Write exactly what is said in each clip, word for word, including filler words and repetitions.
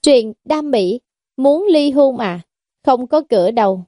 Truyền đam mỹ, muốn ly hôn à? Không có cửa đâu.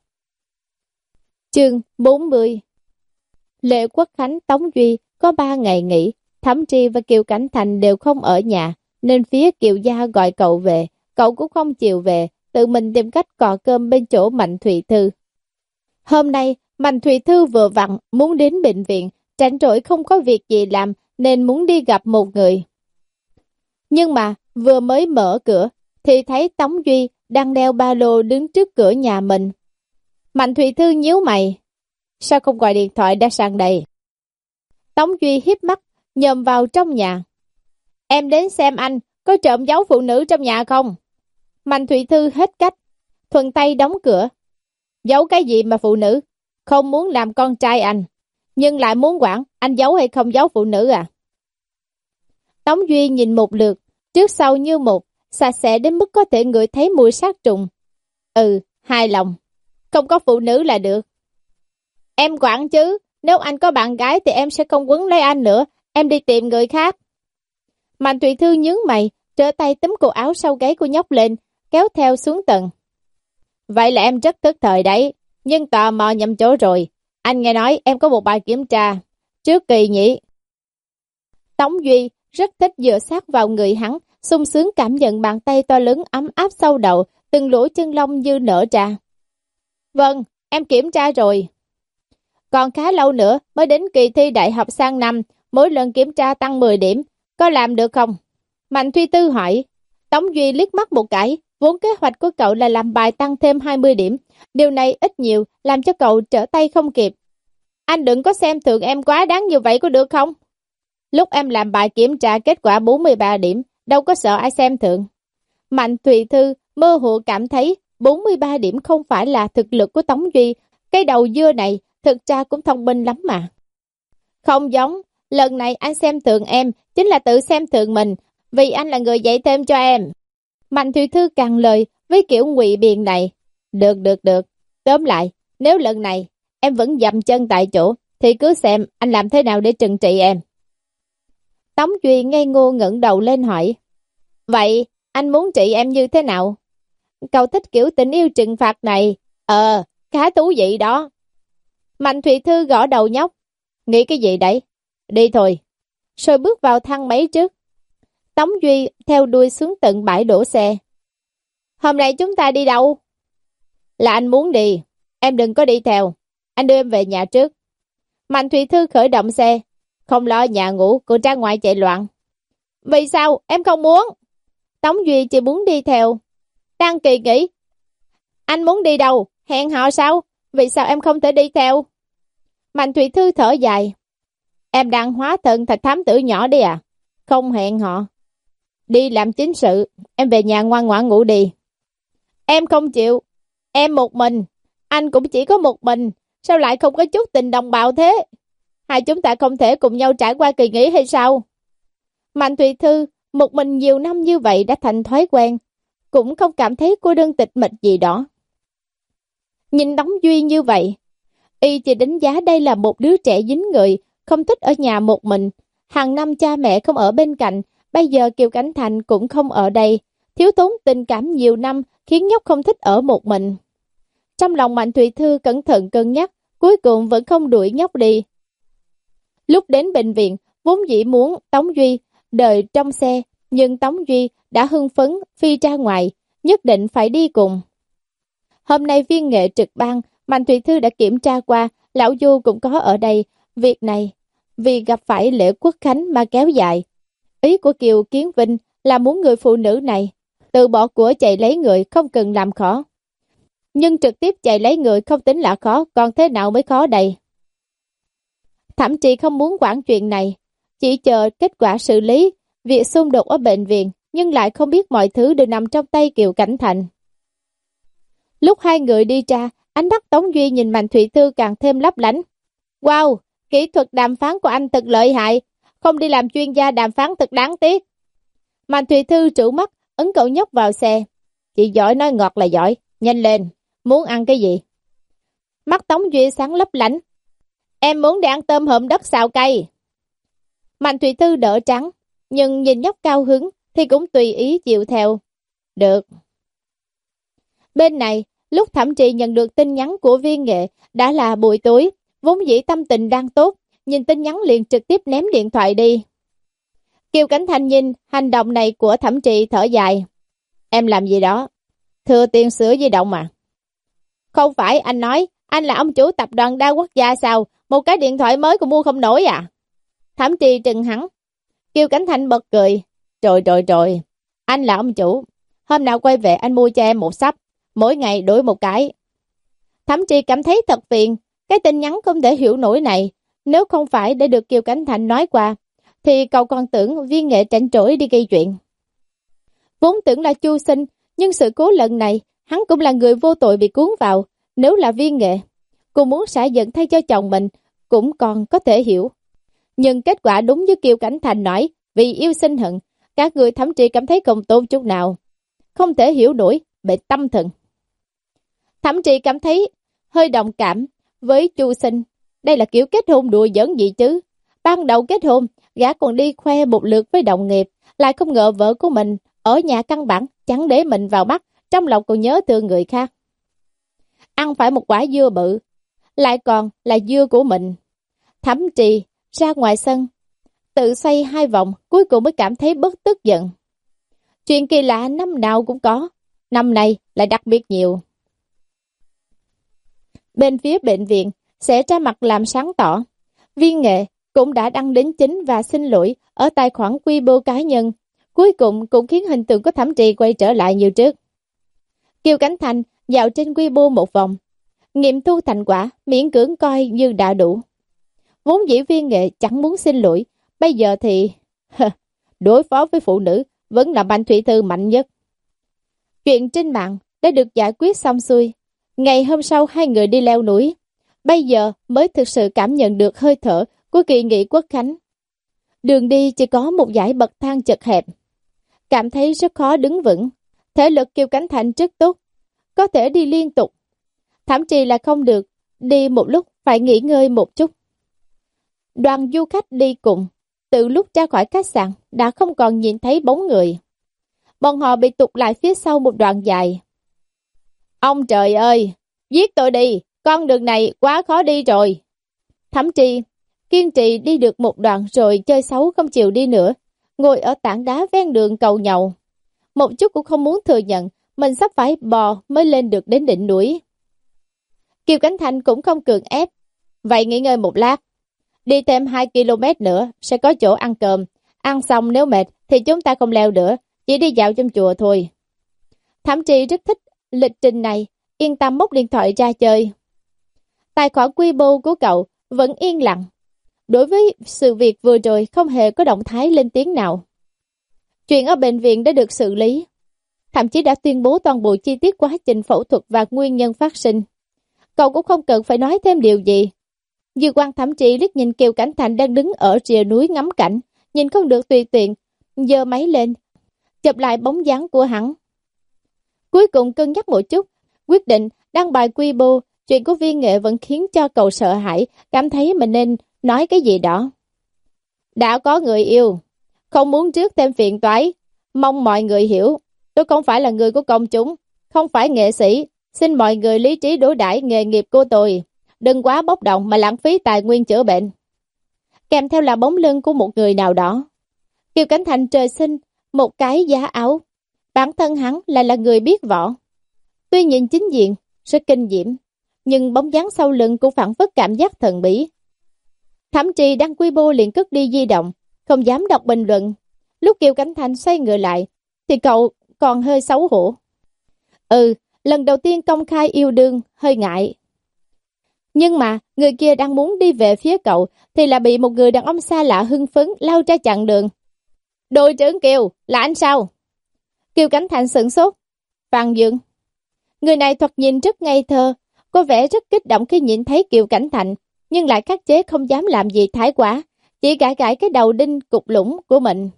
Chương bốn mươi. Lễ Quốc khánh Tống Duy có ba ngày nghỉ, Thẩm Tri và Kiều Cảnh Thành đều không ở nhà, nên phía Kiều gia gọi cậu về, cậu cũng không chịu về, tự mình tìm cách cọ cơm bên chỗ Mạnh Thụy Thư. Hôm nay, Mạnh Thụy Thư vừa vặn muốn đến bệnh viện, rảnh rỗi không có việc gì làm nên muốn đi gặp một người. Nhưng mà vừa mới mở cửa thì thấy Tống Duy đang đeo ba lô đứng trước cửa nhà mình. Mạnh Thụy Thư nhíu mày. Sao không gọi điện thoại đã sang đây? Tống Duy hiếp mắt, nhòm vào trong nhà. Em đến xem anh, có trộm giấu phụ nữ trong nhà không? Mạnh Thụy Thư hết cách, thuận tay đóng cửa. Giấu cái gì mà phụ nữ? Không muốn làm con trai anh, nhưng lại muốn quản anh giấu hay không giấu phụ nữ à? Tống Duy nhìn một lượt, trước sau như một, sạch sẽ đến mức có thể ngửi thấy mùi sát trùng. Ừ, hài lòng. Không có phụ nữ là được. Em quản chứ, nếu anh có bạn gái thì em sẽ không quấn lấy anh nữa, em đi tìm người khác. Mạnh Thụy Thư nhướng mày, trở tay túm cổ áo sau gáy của nhóc lên, kéo theo xuống tầng. Vậy là em rất tức thời đấy, nhưng tò mò nhầm chỗ rồi. Anh nghe nói em có một bài kiểm tra, trước kỳ nhỉ? Tống Duy rất thích dựa sát vào người hắn, sung sướng cảm nhận bàn tay to lớn ấm áp sau đầu, từng lỗ chân lông như nở ra. Vâng, em kiểm tra rồi. Còn khá lâu nữa mới đến kỳ thi đại học sang năm, mỗi lần kiểm tra tăng mười điểm, có làm được không? Mạnh Thụy Thư hỏi. Tống Duy liếc mắt một cái, vốn kế hoạch của cậu là làm bài tăng thêm hai mươi điểm, điều này ít nhiều làm cho cậu trở tay không kịp. Anh đừng có xem thường em quá đáng như vậy có được không? Lúc em làm bài kiểm tra kết quả bốn mươi ba điểm, đâu có sợ ai xem thường. Mạnh Thụy Thư mơ hồ cảm thấy bốn mươi ba điểm không phải là thực lực của Tống Duy, cái đầu dưa này thực ra cũng thông minh lắm mà. Không giống, lần này anh xem thường em, chính là tự xem thường mình, vì anh là người dạy thêm cho em. Mạnh Thụy Thư càng lời với kiểu ngụy biện này. Được được được, tóm lại, nếu lần này em vẫn dậm chân tại chỗ, thì cứ xem anh làm thế nào để trừng trị em. Tống Duy ngây ngô ngẩng đầu lên hỏi. Vậy, anh muốn trị em như thế nào? Cậu thích kiểu tình yêu trừng phạt này. Ờ, khá thú vị đó. Mạnh Thụy Thư gõ đầu nhóc. Nghĩ cái gì đấy? Đi thôi. Rồi bước vào thang máy trước. Tống Duy theo đuôi xuống tận bãi đổ xe. Hôm nay chúng ta đi đâu? Là anh muốn đi. Em đừng có đi theo. Anh đưa em về nhà trước. Mạnh Thụy Thư khởi động xe. Không lo nhà ngủ, cô ra ngoài chạy loạn. Vì sao? Em không muốn. Tống Duy chỉ muốn đi theo. Đang kỳ nghỉ. Anh muốn đi đâu? Hẹn hò sao? Vì sao em không thể đi theo? Mạnh Thụy Thư thở dài. Em đang hóa thân thành thám tử nhỏ đi à? Không hẹn hò. Đi làm chính sự. Em về nhà ngoan ngoãn ngủ đi. Em không chịu. Em một mình. Anh cũng chỉ có một mình. Sao lại không có chút tình đồng bào thế? Hai chúng ta không thể cùng nhau trải qua kỳ nghỉ hay sao? Mạnh Thụy Thư một mình nhiều năm như vậy đã thành thói quen, cũng không cảm thấy cô đơn tịch mịch gì đó. Nhìn Tống Duy như vậy, y chỉ đánh giá đây là một đứa trẻ dính người, không thích ở nhà một mình. Hàng năm cha mẹ không ở bên cạnh, bây giờ Kiều Cảnh Thành cũng không ở đây, thiếu thốn tình cảm nhiều năm khiến nhóc không thích ở một mình. Trong lòng Mạnh Thụy Thư cẩn thận cân nhắc, cuối cùng vẫn không đuổi nhóc đi. Lúc đến bệnh viện, vốn dĩ muốn Tống Duy đợi trong xe, nhưng Tống Duy đã hưng phấn phi ra ngoài, nhất định phải đi cùng. Hôm nay viên nghệ trực ban, Mạnh Thụy Thư đã kiểm tra qua, lão Du cũng có ở đây. Việc này, vì gặp phải lễ Quốc khánh mà kéo dài. Ý của Kiều Kiến Vinh là muốn người phụ nữ này từ bỏ của chạy lấy người, không cần làm khó. Nhưng trực tiếp chạy lấy người không tính là khó, còn thế nào mới khó đây? Thậm chí không muốn quản chuyện này, chỉ chờ kết quả xử lý việc xung đột ở bệnh viện, nhưng lại không biết mọi thứ đều nằm trong tay Kiều Cảnh Thành. Lúc hai người đi ra, ánh mắt Tống Duy nhìn Mạnh Thụy Thư càng thêm lấp lánh. Wow, kỹ thuật đàm phán của anh thật lợi hại, không đi làm chuyên gia đàm phán thật đáng tiếc. Mạnh Thụy Thư trợn mắt, ấn cậu nhóc vào xe. Chị giỏi nói ngọt là giỏi, nhanh lên, muốn ăn cái gì? Mắt Tống Duy sáng lấp lánh. Em muốn đi ăn tôm hùm đất xào cay. Mạnh Thụy Thư đỡ trắng, nhưng nhìn nhóc cao hứng thì cũng tùy ý chịu theo. Được. Bên này, lúc Thẩm Trì nhận được tin nhắn của Viên Nghệ đã là buổi tối, vốn dĩ tâm tình đang tốt, nhìn tin nhắn liền trực tiếp ném điện thoại đi. Kiều Cảnh Thanh nhìn hành động này của Thẩm Trì thở dài. Em làm gì đó? Thừa tiền sửa di động mà. Không phải anh nói, anh là ông chủ tập đoàn đa quốc gia sao? Một cái điện thoại mới cũng mua không nổi à? Thẩm Trì trừng hắn. Kiều Cảnh Thanh bật cười. Trời trời trời, anh là ông chủ. Hôm nào quay về anh mua cho em một sắp, mỗi ngày đổi một cái. Thẩm Trì cảm thấy thật phiền, cái tin nhắn không thể hiểu nổi này. Nếu không phải để được Kiều Cảnh Thanh nói qua, thì cậu còn tưởng Viên Nghệ trạnh trỗi đi gây chuyện. Vốn tưởng là Chu Sinh, nhưng sự cố lần này, hắn cũng là người vô tội bị cuốn vào. Nếu là Viên Nghệ, cô muốn xả giận thay cho chồng mình, cũng còn có thể hiểu. Nhưng kết quả đúng như Kiều Cảnh Thành nói, vì yêu sinh hận, các người Thẩm Trì cảm thấy không tôn chút nào. Không thể hiểu nổi, bệnh tâm thần. Thẩm Trì cảm thấy hơi đồng cảm với Chu Sinh. Đây là kiểu kết hôn đùa giỡn gì chứ? Ban đầu kết hôn, gã còn đi khoe một lượt với đồng nghiệp, lại không ngờ vợ của mình ở nhà căn bản chẳng để mình vào mắt, trong lòng còn nhớ thương người khác. Ăn phải một quả dưa bự, lại còn là dưa của mình. Thẩm Trì ra ngoài sân, tự xoay hai vòng, cuối cùng mới cảm thấy bất tức giận. Chuyện kỳ lạ năm nào cũng có, năm nay lại đặc biệt nhiều. Bên phía bệnh viện sẽ ra mặt làm sáng tỏ. Viên Nghệ cũng đã đăng đính chính và xin lỗi ở tài khoản Weibo cá nhân, cuối cùng cũng khiến hình tượng của Thẩm Trì quay trở lại như trước. Kiều Cảnh Thành dạo trên Weibo một vòng, nghiệm thu thành quả miễn cưỡng coi như đã đủ. Vốn dĩ Viên Nghệ chẳng muốn xin lỗi, bây giờ thì đối phó với phụ nữ vẫn là Bành Thụy Thư mạnh nhất. Chuyện trên mạng đã được giải quyết xong xuôi. Ngày hôm sau hai người đi leo núi, bây giờ mới thực sự cảm nhận được hơi thở của kỳ nghỉ Quốc khánh. Đường đi chỉ có một dải bậc thang chật hẹp, cảm thấy rất khó đứng vững. Thể lực Kiều Cảnh Thành rất tốt, có thể đi liên tục. Thậm chí là không được, đi một lúc phải nghỉ ngơi một chút. Đoàn du khách đi cùng, từ lúc ra khỏi khách sạn đã không còn nhìn thấy bóng người. Bọn họ bị tụt lại phía sau một đoạn dài. Ông trời ơi, giết tôi đi, con đường này quá khó đi rồi. Thẩm Trì kiên trì đi được một đoạn rồi chơi xấu không chịu đi nữa, ngồi ở tảng đá ven đường cầu nhậu. Một chút cũng không muốn thừa nhận mình sắp phải bò mới lên được đến đỉnh núi. Kiều Cảnh Thành cũng không cường ép. Vậy nghỉ ngơi một lát, đi thêm hai ki lô mét nữa sẽ có chỗ ăn cơm. Ăn xong nếu mệt thì chúng ta không leo nữa, chỉ đi dạo trong chùa thôi. Thẩm Trì rất thích lịch trình này, yên tâm móc điện thoại ra chơi. Tài khoản Weibo của cậu vẫn yên lặng. Đối với sự việc vừa rồi không hề có động thái lên tiếng nào. Chuyện ở bệnh viện đã được xử lý, thậm chí đã tuyên bố toàn bộ chi tiết quá trình phẫu thuật và nguyên nhân phát sinh. Cậu cũng không cần phải nói thêm điều gì. Dư Quang Thẩm Trì liếc nhìn Kiều Cảnh Thành đang đứng ở rìa núi ngắm cảnh, nhìn không được tùy tiện, giơ máy lên, chụp lại bóng dáng của hắn. Cuối cùng cân nhắc một chút, quyết định đăng bài Weibo. Chuyện của Viên Nghệ vẫn khiến cho cậu sợ hãi, cảm thấy mình nên nói cái gì đó. Đã có người yêu, không muốn trước thêm phiền toái, mong mọi người hiểu, tôi không phải là người của công chúng, không phải nghệ sĩ, xin mọi người lý trí đối đãi nghề nghiệp của tôi, đừng quá bốc đồng mà lãng phí tài nguyên chữa bệnh. Kèm theo là bóng lưng của một người nào đó. Kiều Cảnh Thành trời sinh một cái giá áo, bản thân hắn lại là người biết võ. Tuy nhìn chính diện rất kinh diễm, nhưng bóng dáng sau lưng cũng phản phất cảm giác thần bí. Thẩm Trì đăng Weibo liền cất đi di động, không dám đọc bình luận. Lúc Kiều Cảnh Thành xoay người lại, thì cậu còn hơi xấu hổ. Ừ, lần đầu tiên công khai yêu đương, hơi ngại. Nhưng mà, người kia đang muốn đi về phía cậu, thì là bị một người đàn ông xa lạ hưng phấn lao ra chặn đường. Đội trưởng Kiều, là anh sao? Kiều Cảnh Thành sửng sốt. Phan Dương. Người này thoạt nhìn rất ngây thơ, có vẻ rất kích động khi nhìn thấy Kiều Cảnh Thành, nhưng lại khắc chế không dám làm gì thái quá, chỉ gãi gãi cái đầu đinh cục lũng của mình.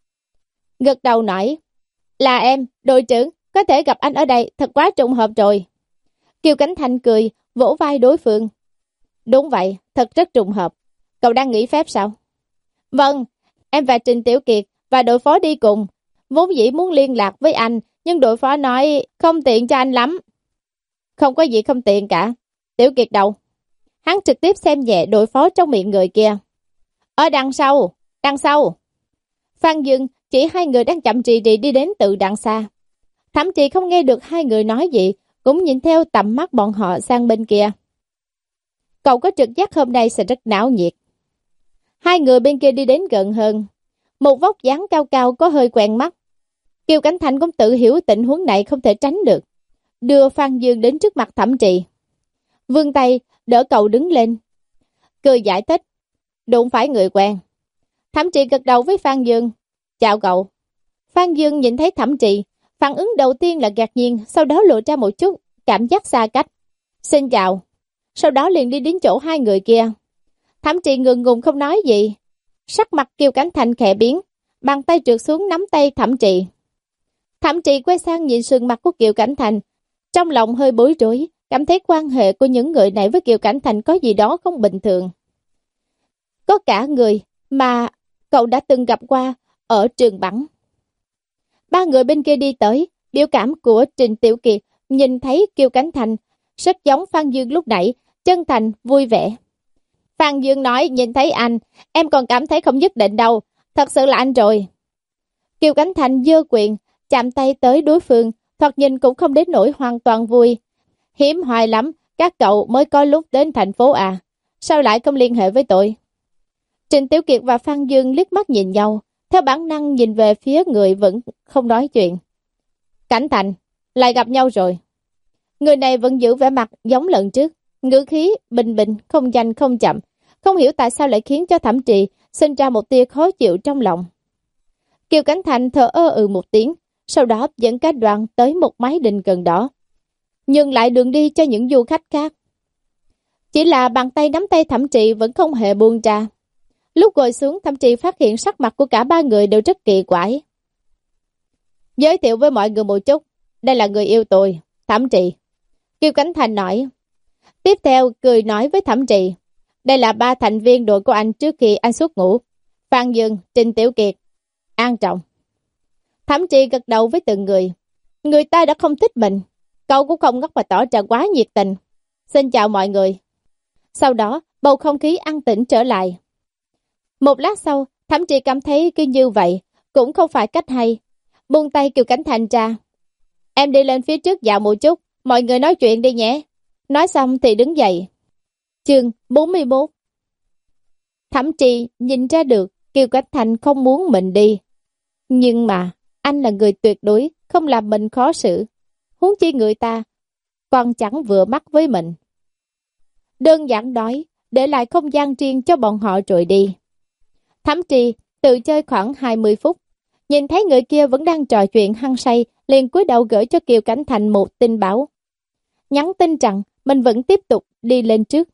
Gật đầu nói, là em, đội trưởng, có thể gặp anh ở đây, thật quá trùng hợp rồi. Kiều Cảnh Thành cười, vỗ vai đối phương. Đúng vậy, thật rất trùng hợp. Cậu đang nghỉ phép sao? Vâng, em và Trình Tiểu Kiệt và đội phó đi cùng, vốn dĩ muốn liên lạc với anh, nhưng đội phó nói không tiện cho anh lắm. Không có gì không tiện cả. Tiểu Kiệt đâu? Hắn trực tiếp xem nhẹ đội phó trong miệng người kia. Ở đằng sau, đằng sau. Phan Dương chỉ hai người đang chậm trì trì đi đến từ đằng xa. Thậm chí không nghe được hai người nói gì, cũng nhìn theo tầm mắt bọn họ sang bên kia. Cậu có trực giác hôm nay sẽ rất náo nhiệt. Hai người bên kia đi đến gần hơn. Một vóc dáng cao cao có hơi quen mắt. Kiều Cảnh Thành cũng tự hiểu tình huống này không thể tránh được. Đưa Phan Dương đến trước mặt Thẩm Trì. Vươn tay, đỡ cậu đứng lên. Cười giải thích. Đụng phải người quen. Thẩm Trì gật đầu với Phan Dương. Chào cậu. Phan Dương nhìn thấy Thẩm Trì. Phản ứng đầu tiên là ngạc nhiên, sau đó lộ ra một chút cảm giác xa cách. Xin chào. Sau đó liền đi đến chỗ hai người kia. Thẩm Trì ngừng ngùng không nói gì. Sắc mặt Kiều Cảnh Thành khẽ biến, bàn tay trượt xuống nắm tay Thẩm Trì. Thẩm Trì quay sang nhìn sườn mặt của Kiều Cảnh Thành, trong lòng hơi bối rối, cảm thấy quan hệ của những người này với Kiều Cảnh Thành có gì đó không bình thường. Có cả người mà cậu đã từng gặp qua ở trường bắn. Ba người bên kia đi tới, biểu cảm của Trình Tiểu Kiệt nhìn thấy Kiều Cảnh Thành rất giống Phan Dương lúc nãy, chân thành, vui vẻ. Phan Dương nói, nhìn thấy anh, em còn cảm thấy không nhất định đâu, thật sự là anh rồi. Kiều Cảnh Thành giơ quyền, chạm tay tới đối phương, thoạt nhìn cũng không đến nỗi hoàn toàn vui. Hiếm hoài lắm, các cậu mới có lúc đến thành phố à, sao lại không liên hệ với tôi? Trình Tiểu Kiệt và Phan Dương liếc mắt nhìn nhau, theo bản năng nhìn về phía người vẫn không nói chuyện. Cảnh Thành, lại gặp nhau rồi. Người này vẫn giữ vẻ mặt giống lần trước, ngữ khí bình bình, không nhanh không chậm, không hiểu tại sao lại khiến cho Thẩm Trì sinh ra một tia khó chịu trong lòng. Kiều Cảnh Thành thở ơ ừ một tiếng, sau đó dẫn cả đoàn tới một mái đình gần đó, nhường lại đường đi cho những du khách khác. Chỉ là bàn tay nắm tay Thẩm Trì vẫn không hề buông ra. Lúc ngồi xuống, Thẩm Trì phát hiện sắc mặt của cả ba người đều rất kỳ quái. Giới thiệu với mọi người một chút, đây là người yêu tôi, Thẩm Trì. Kiều Cảnh Thành nói. Tiếp theo cười nói với Thẩm Trì, đây là ba thành viên đội của anh trước khi anh xuất ngũ. Phan Dương, Trình Tiểu Kiệt, An Trọng. Thẩm Trì gật đầu với từng người. Người ta đã không thích mình, cậu cũng không ngốc mà tỏ ra quá nhiệt tình. Xin chào mọi người. Sau đó, bầu không khí an tĩnh trở lại. Một lát sau, Thẩm Trì cảm thấy cứ như vậy, cũng không phải cách hay. Buông tay Kiều Cảnh Thành ra. Em đi lên phía trước dạo một chút, mọi người nói chuyện đi nhé. Nói xong thì đứng dậy. Chương bốn mươi mốt. Thẩm Trì nhìn ra được Kiều Cảnh Thành không muốn mình đi. Nhưng mà, anh là người tuyệt đối, không làm mình khó xử. Huống chi người ta, còn chẳng vừa mắt với mình. Đơn giản nói, để lại không gian riêng cho bọn họ rồi đi. Thẩm Trì tự chơi khoảng hai mươi phút. Nhìn thấy người kia vẫn đang trò chuyện hăng say, liền cúi đầu gửi cho Kiều Cảnh Thành một tin báo. Nhắn tin rằng mình vẫn tiếp tục đi lên trước.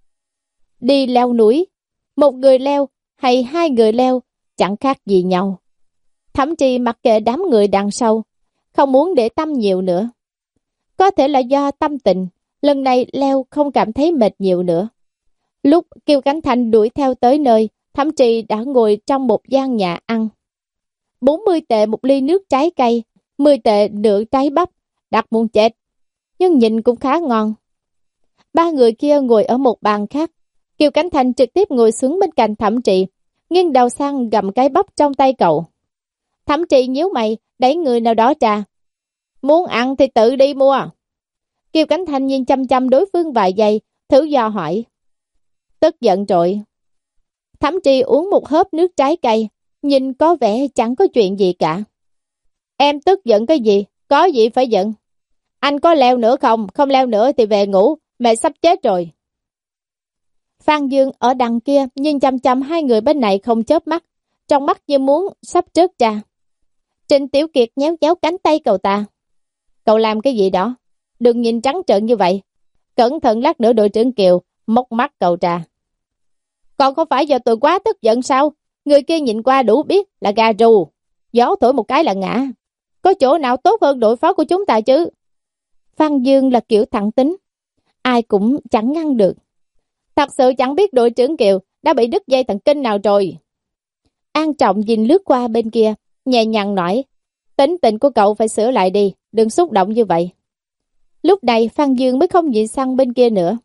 Đi leo núi, một người leo hay hai người leo chẳng khác gì nhau. Thẩm Trì mặc kệ đám người đằng sau, không muốn để tâm nhiều nữa. Có thể là do tâm tình, lần này leo không cảm thấy mệt nhiều nữa. Lúc Kiều Cảnh Thành đuổi theo tới nơi, Thẩm Trì đã ngồi trong một gian nhà ăn. bốn mươi tệ một ly nước trái cây, mười tệ nửa trái bắp, đặt muốn chết. Nhưng nhìn cũng khá ngon. Ba người kia ngồi ở một bàn khác. Kiều Cảnh Thành trực tiếp ngồi xuống bên cạnh Thẩm Trì, nghiêng đầu sang gặm cái bắp trong tay cậu. Thẩm Trì nhíu mày, đẩy người nào đó ra. Muốn ăn thì tự đi mua. Kiều Cảnh Thành nhìn chăm chăm đối phương vài giây, thử dò hỏi. Tức giận rồi. Thẩm Trì uống một hớp nước trái cây, nhìn có vẻ chẳng có chuyện gì cả. Em tức giận cái gì? Có gì phải giận? Anh có leo nữa không? Không leo nữa thì về ngủ, mẹ sắp chết rồi. Phan Dương ở đằng kia nhìn chăm chăm hai người bên này không chớp mắt, trong mắt như muốn sắp rớt ra. Trình Tiểu Kiệt nhéo nhéo cánh tay cậu ta. Cậu làm cái gì đó? Đừng nhìn trắng trợn như vậy. Cẩn thận lát nữa đội trưởng Kiều móc mắt cậu ra. Còn không phải do tôi quá tức giận sao? Người kia nhìn qua đủ biết là gà rù. Gió thổi một cái là ngã. Có chỗ nào tốt hơn đội phó của chúng ta chứ? Phan Dương là kiểu thẳng tính, ai cũng chẳng ngăn được. Thật sự chẳng biết đội trưởng Kiều đã bị đứt dây thần kinh nào rồi. An Trọng nhìn lướt qua bên kia, nhẹ nhàng nói. Tính tình của cậu phải sửa lại đi, đừng xúc động như vậy. Lúc này Phan Dương mới không nhịn sang bên kia nữa.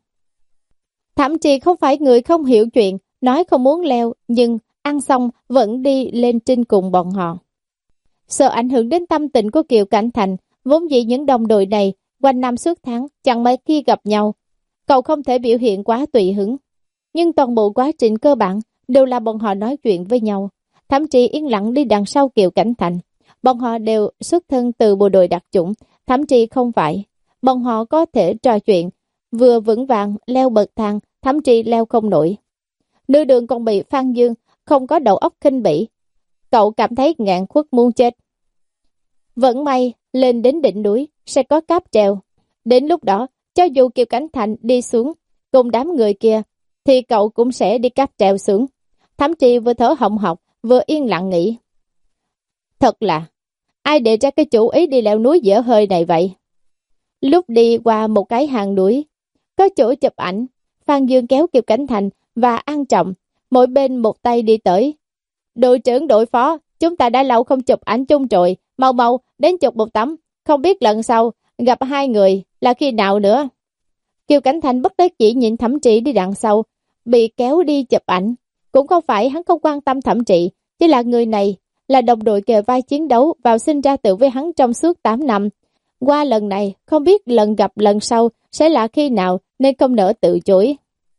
Thậm chí không phải người không hiểu chuyện, nói không muốn leo, nhưng ăn xong vẫn đi lên trên cùng bọn họ. Sợ ảnh hưởng đến tâm tình của Kiều Cảnh Thành, vốn dĩ những đồng đội này quanh năm suốt tháng chẳng mấy khi gặp nhau. Cậu không thể biểu hiện quá tùy hứng. Nhưng toàn bộ quá trình cơ bản đều là bọn họ nói chuyện với nhau. Thậm chí yên lặng đi đằng sau Kiều Cảnh Thành. Bọn họ đều xuất thân từ bộ đội đặc chủng, thậm chí không phải. Bọn họ có thể trò chuyện, vừa vững vàng leo bậc thang, thậm chí leo không nổi. Nửa đường còn bị Phan Dương không có đầu óc khinh bỉ. Cậu cảm thấy ngạn khuất muốn chết. Vẫn may, lên đến đỉnh núi sẽ có cáp treo. Đến lúc đó, cho dù Kiều Cảnh Thành đi xuống cùng đám người kia, thì cậu cũng sẽ đi cáp treo xuống. Thậm chí vừa thở hồng hộc, vừa yên lặng nghĩ. Thật là, ai để ra cái chủ ý đi leo núi dở hơi này vậy? Lúc đi qua một cái hang núi, có chỗ chụp ảnh, Phan Dương kéo Kiều Cảnh Thành và An Trọng, mỗi bên một tay đi tới. Đội trưởng đội phó, chúng ta đã lâu không chụp ảnh chung rồi, mau mau đến chụp một tấm, không biết lần sau gặp hai người là khi nào nữa. Kiều Cảnh Thành bất đắc chỉ nhìn Thẩm Trị đi đằng sau, bị kéo đi chụp ảnh. Cũng không phải hắn không quan tâm Thẩm Trị, chỉ là người này là đồng đội kề vai chiến đấu vào sinh ra tự với hắn trong suốt tám năm. Qua lần này, không biết lần gặp lần sau sẽ là khi nào nên không nỡ tự chối.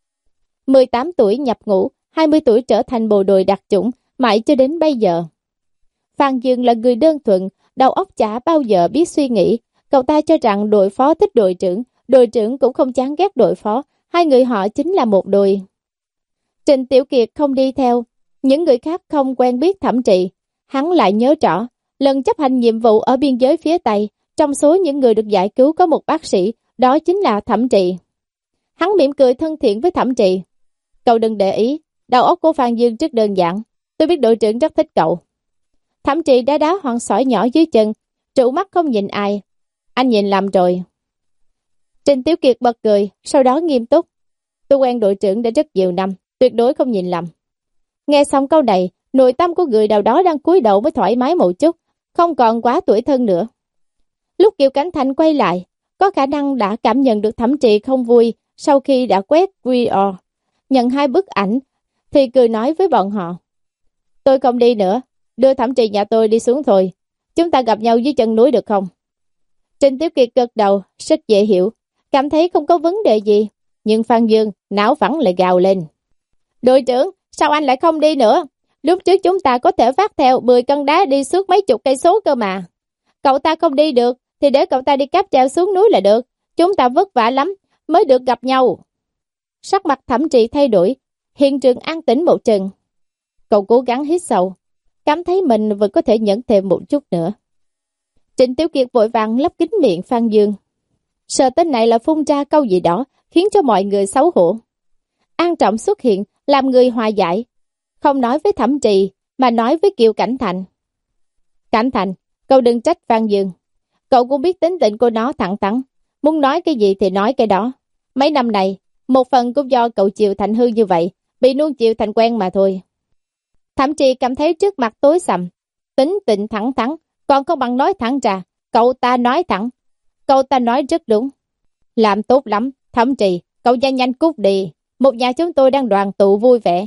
mười tám tuổi nhập ngũ, hai mươi tuổi trở thành bộ đội đặc chủng, mãi cho đến bây giờ. Phan Dương là người đơn thuần, đầu óc chả bao giờ biết suy nghĩ. Cậu ta cho rằng đội phó thích đội trưởng, đội trưởng cũng không chán ghét đội phó, hai người họ chính là một đôi. Trịnh Tiểu Kiệt không đi theo, những người khác không quen biết Thẩm Trị. Hắn lại nhớ rõ, lần chấp hành nhiệm vụ ở biên giới phía Tây, trong số những người được giải cứu có một bác sĩ, đó chính là Thẩm Trị. Hắn mỉm cười thân thiện với Thẩm Trị. Cậu đừng để ý, đầu óc của Phan Dương rất đơn giản, tôi biết đội trưởng rất thích cậu. Thẩm Trị đá đá hòn sỏi nhỏ dưới chân, trụ mắt không nhìn ai. Anh nhìn lầm rồi. Trịnh Tiểu Kiệt bật cười, sau đó nghiêm túc. Tôi quen đội trưởng đã rất nhiều năm, tuyệt đối không nhìn lầm. Nghe xong câu này, nội tâm của người nào đó đang cúi đầu mới thoải mái một chút, không còn quá tuổi thân nữa. Lúc Kiều Cảnh Thành quay lại, có khả năng đã cảm nhận được Thẩm Trị không vui sau khi đã quét quy rờ, nhận hai bức ảnh, thì cười nói với bọn họ. Tôi không đi nữa, đưa Thẩm Trị nhà tôi đi xuống thôi, chúng ta gặp nhau dưới chân núi được không? Trịnh Tiểu Kiệt gật đầu, rất dễ hiểu, cảm thấy không có vấn đề gì, nhưng Phan Dương não phẳng lại gào lên. Đội trưởng, sao anh lại không đi nữa? Lúc trước chúng ta có thể vác theo mười cân đá đi suốt mấy chục cây số cơ mà. Cậu ta không đi được, thì để cậu ta đi cáp treo xuống núi là được. Chúng ta vất vả lắm, mới được gặp nhau. Sắc mặt Thẩm Trị thay đổi, hiện trường an tĩnh một chừng. Cậu cố gắng hít sâu, cảm thấy mình vẫn có thể nhẫn thêm một chút nữa. Trịnh Tiểu Kiệt vội vàng lấp kín miệng Phan Dương. Sợ tên này là phun ra câu gì đó, khiến cho mọi người xấu hổ. An Trọng xuất hiện, làm người hòa giải. Không nói với Thẩm Trị, mà nói với Kiều Cảnh Thành. Cảnh Thành, cậu đừng trách Phan Dương. Cậu cũng biết tính tình của nó thẳng thắn. Muốn nói cái gì thì nói cái đó. Mấy năm này, một phần cũng do cậu chịu thành hư như vậy, bị nuông chịu thành quen mà thôi. Thẩm Trị cảm thấy trước mặt tối sầm, tính tình thẳng thắn, còn không bằng nói thẳng ra. Cậu ta nói thẳng, cậu ta nói rất đúng. Làm tốt lắm, Thẩm Trị, cậu nhanh nhanh cút đi. Một nhà chúng tôi đang đoàn tụ vui vẻ.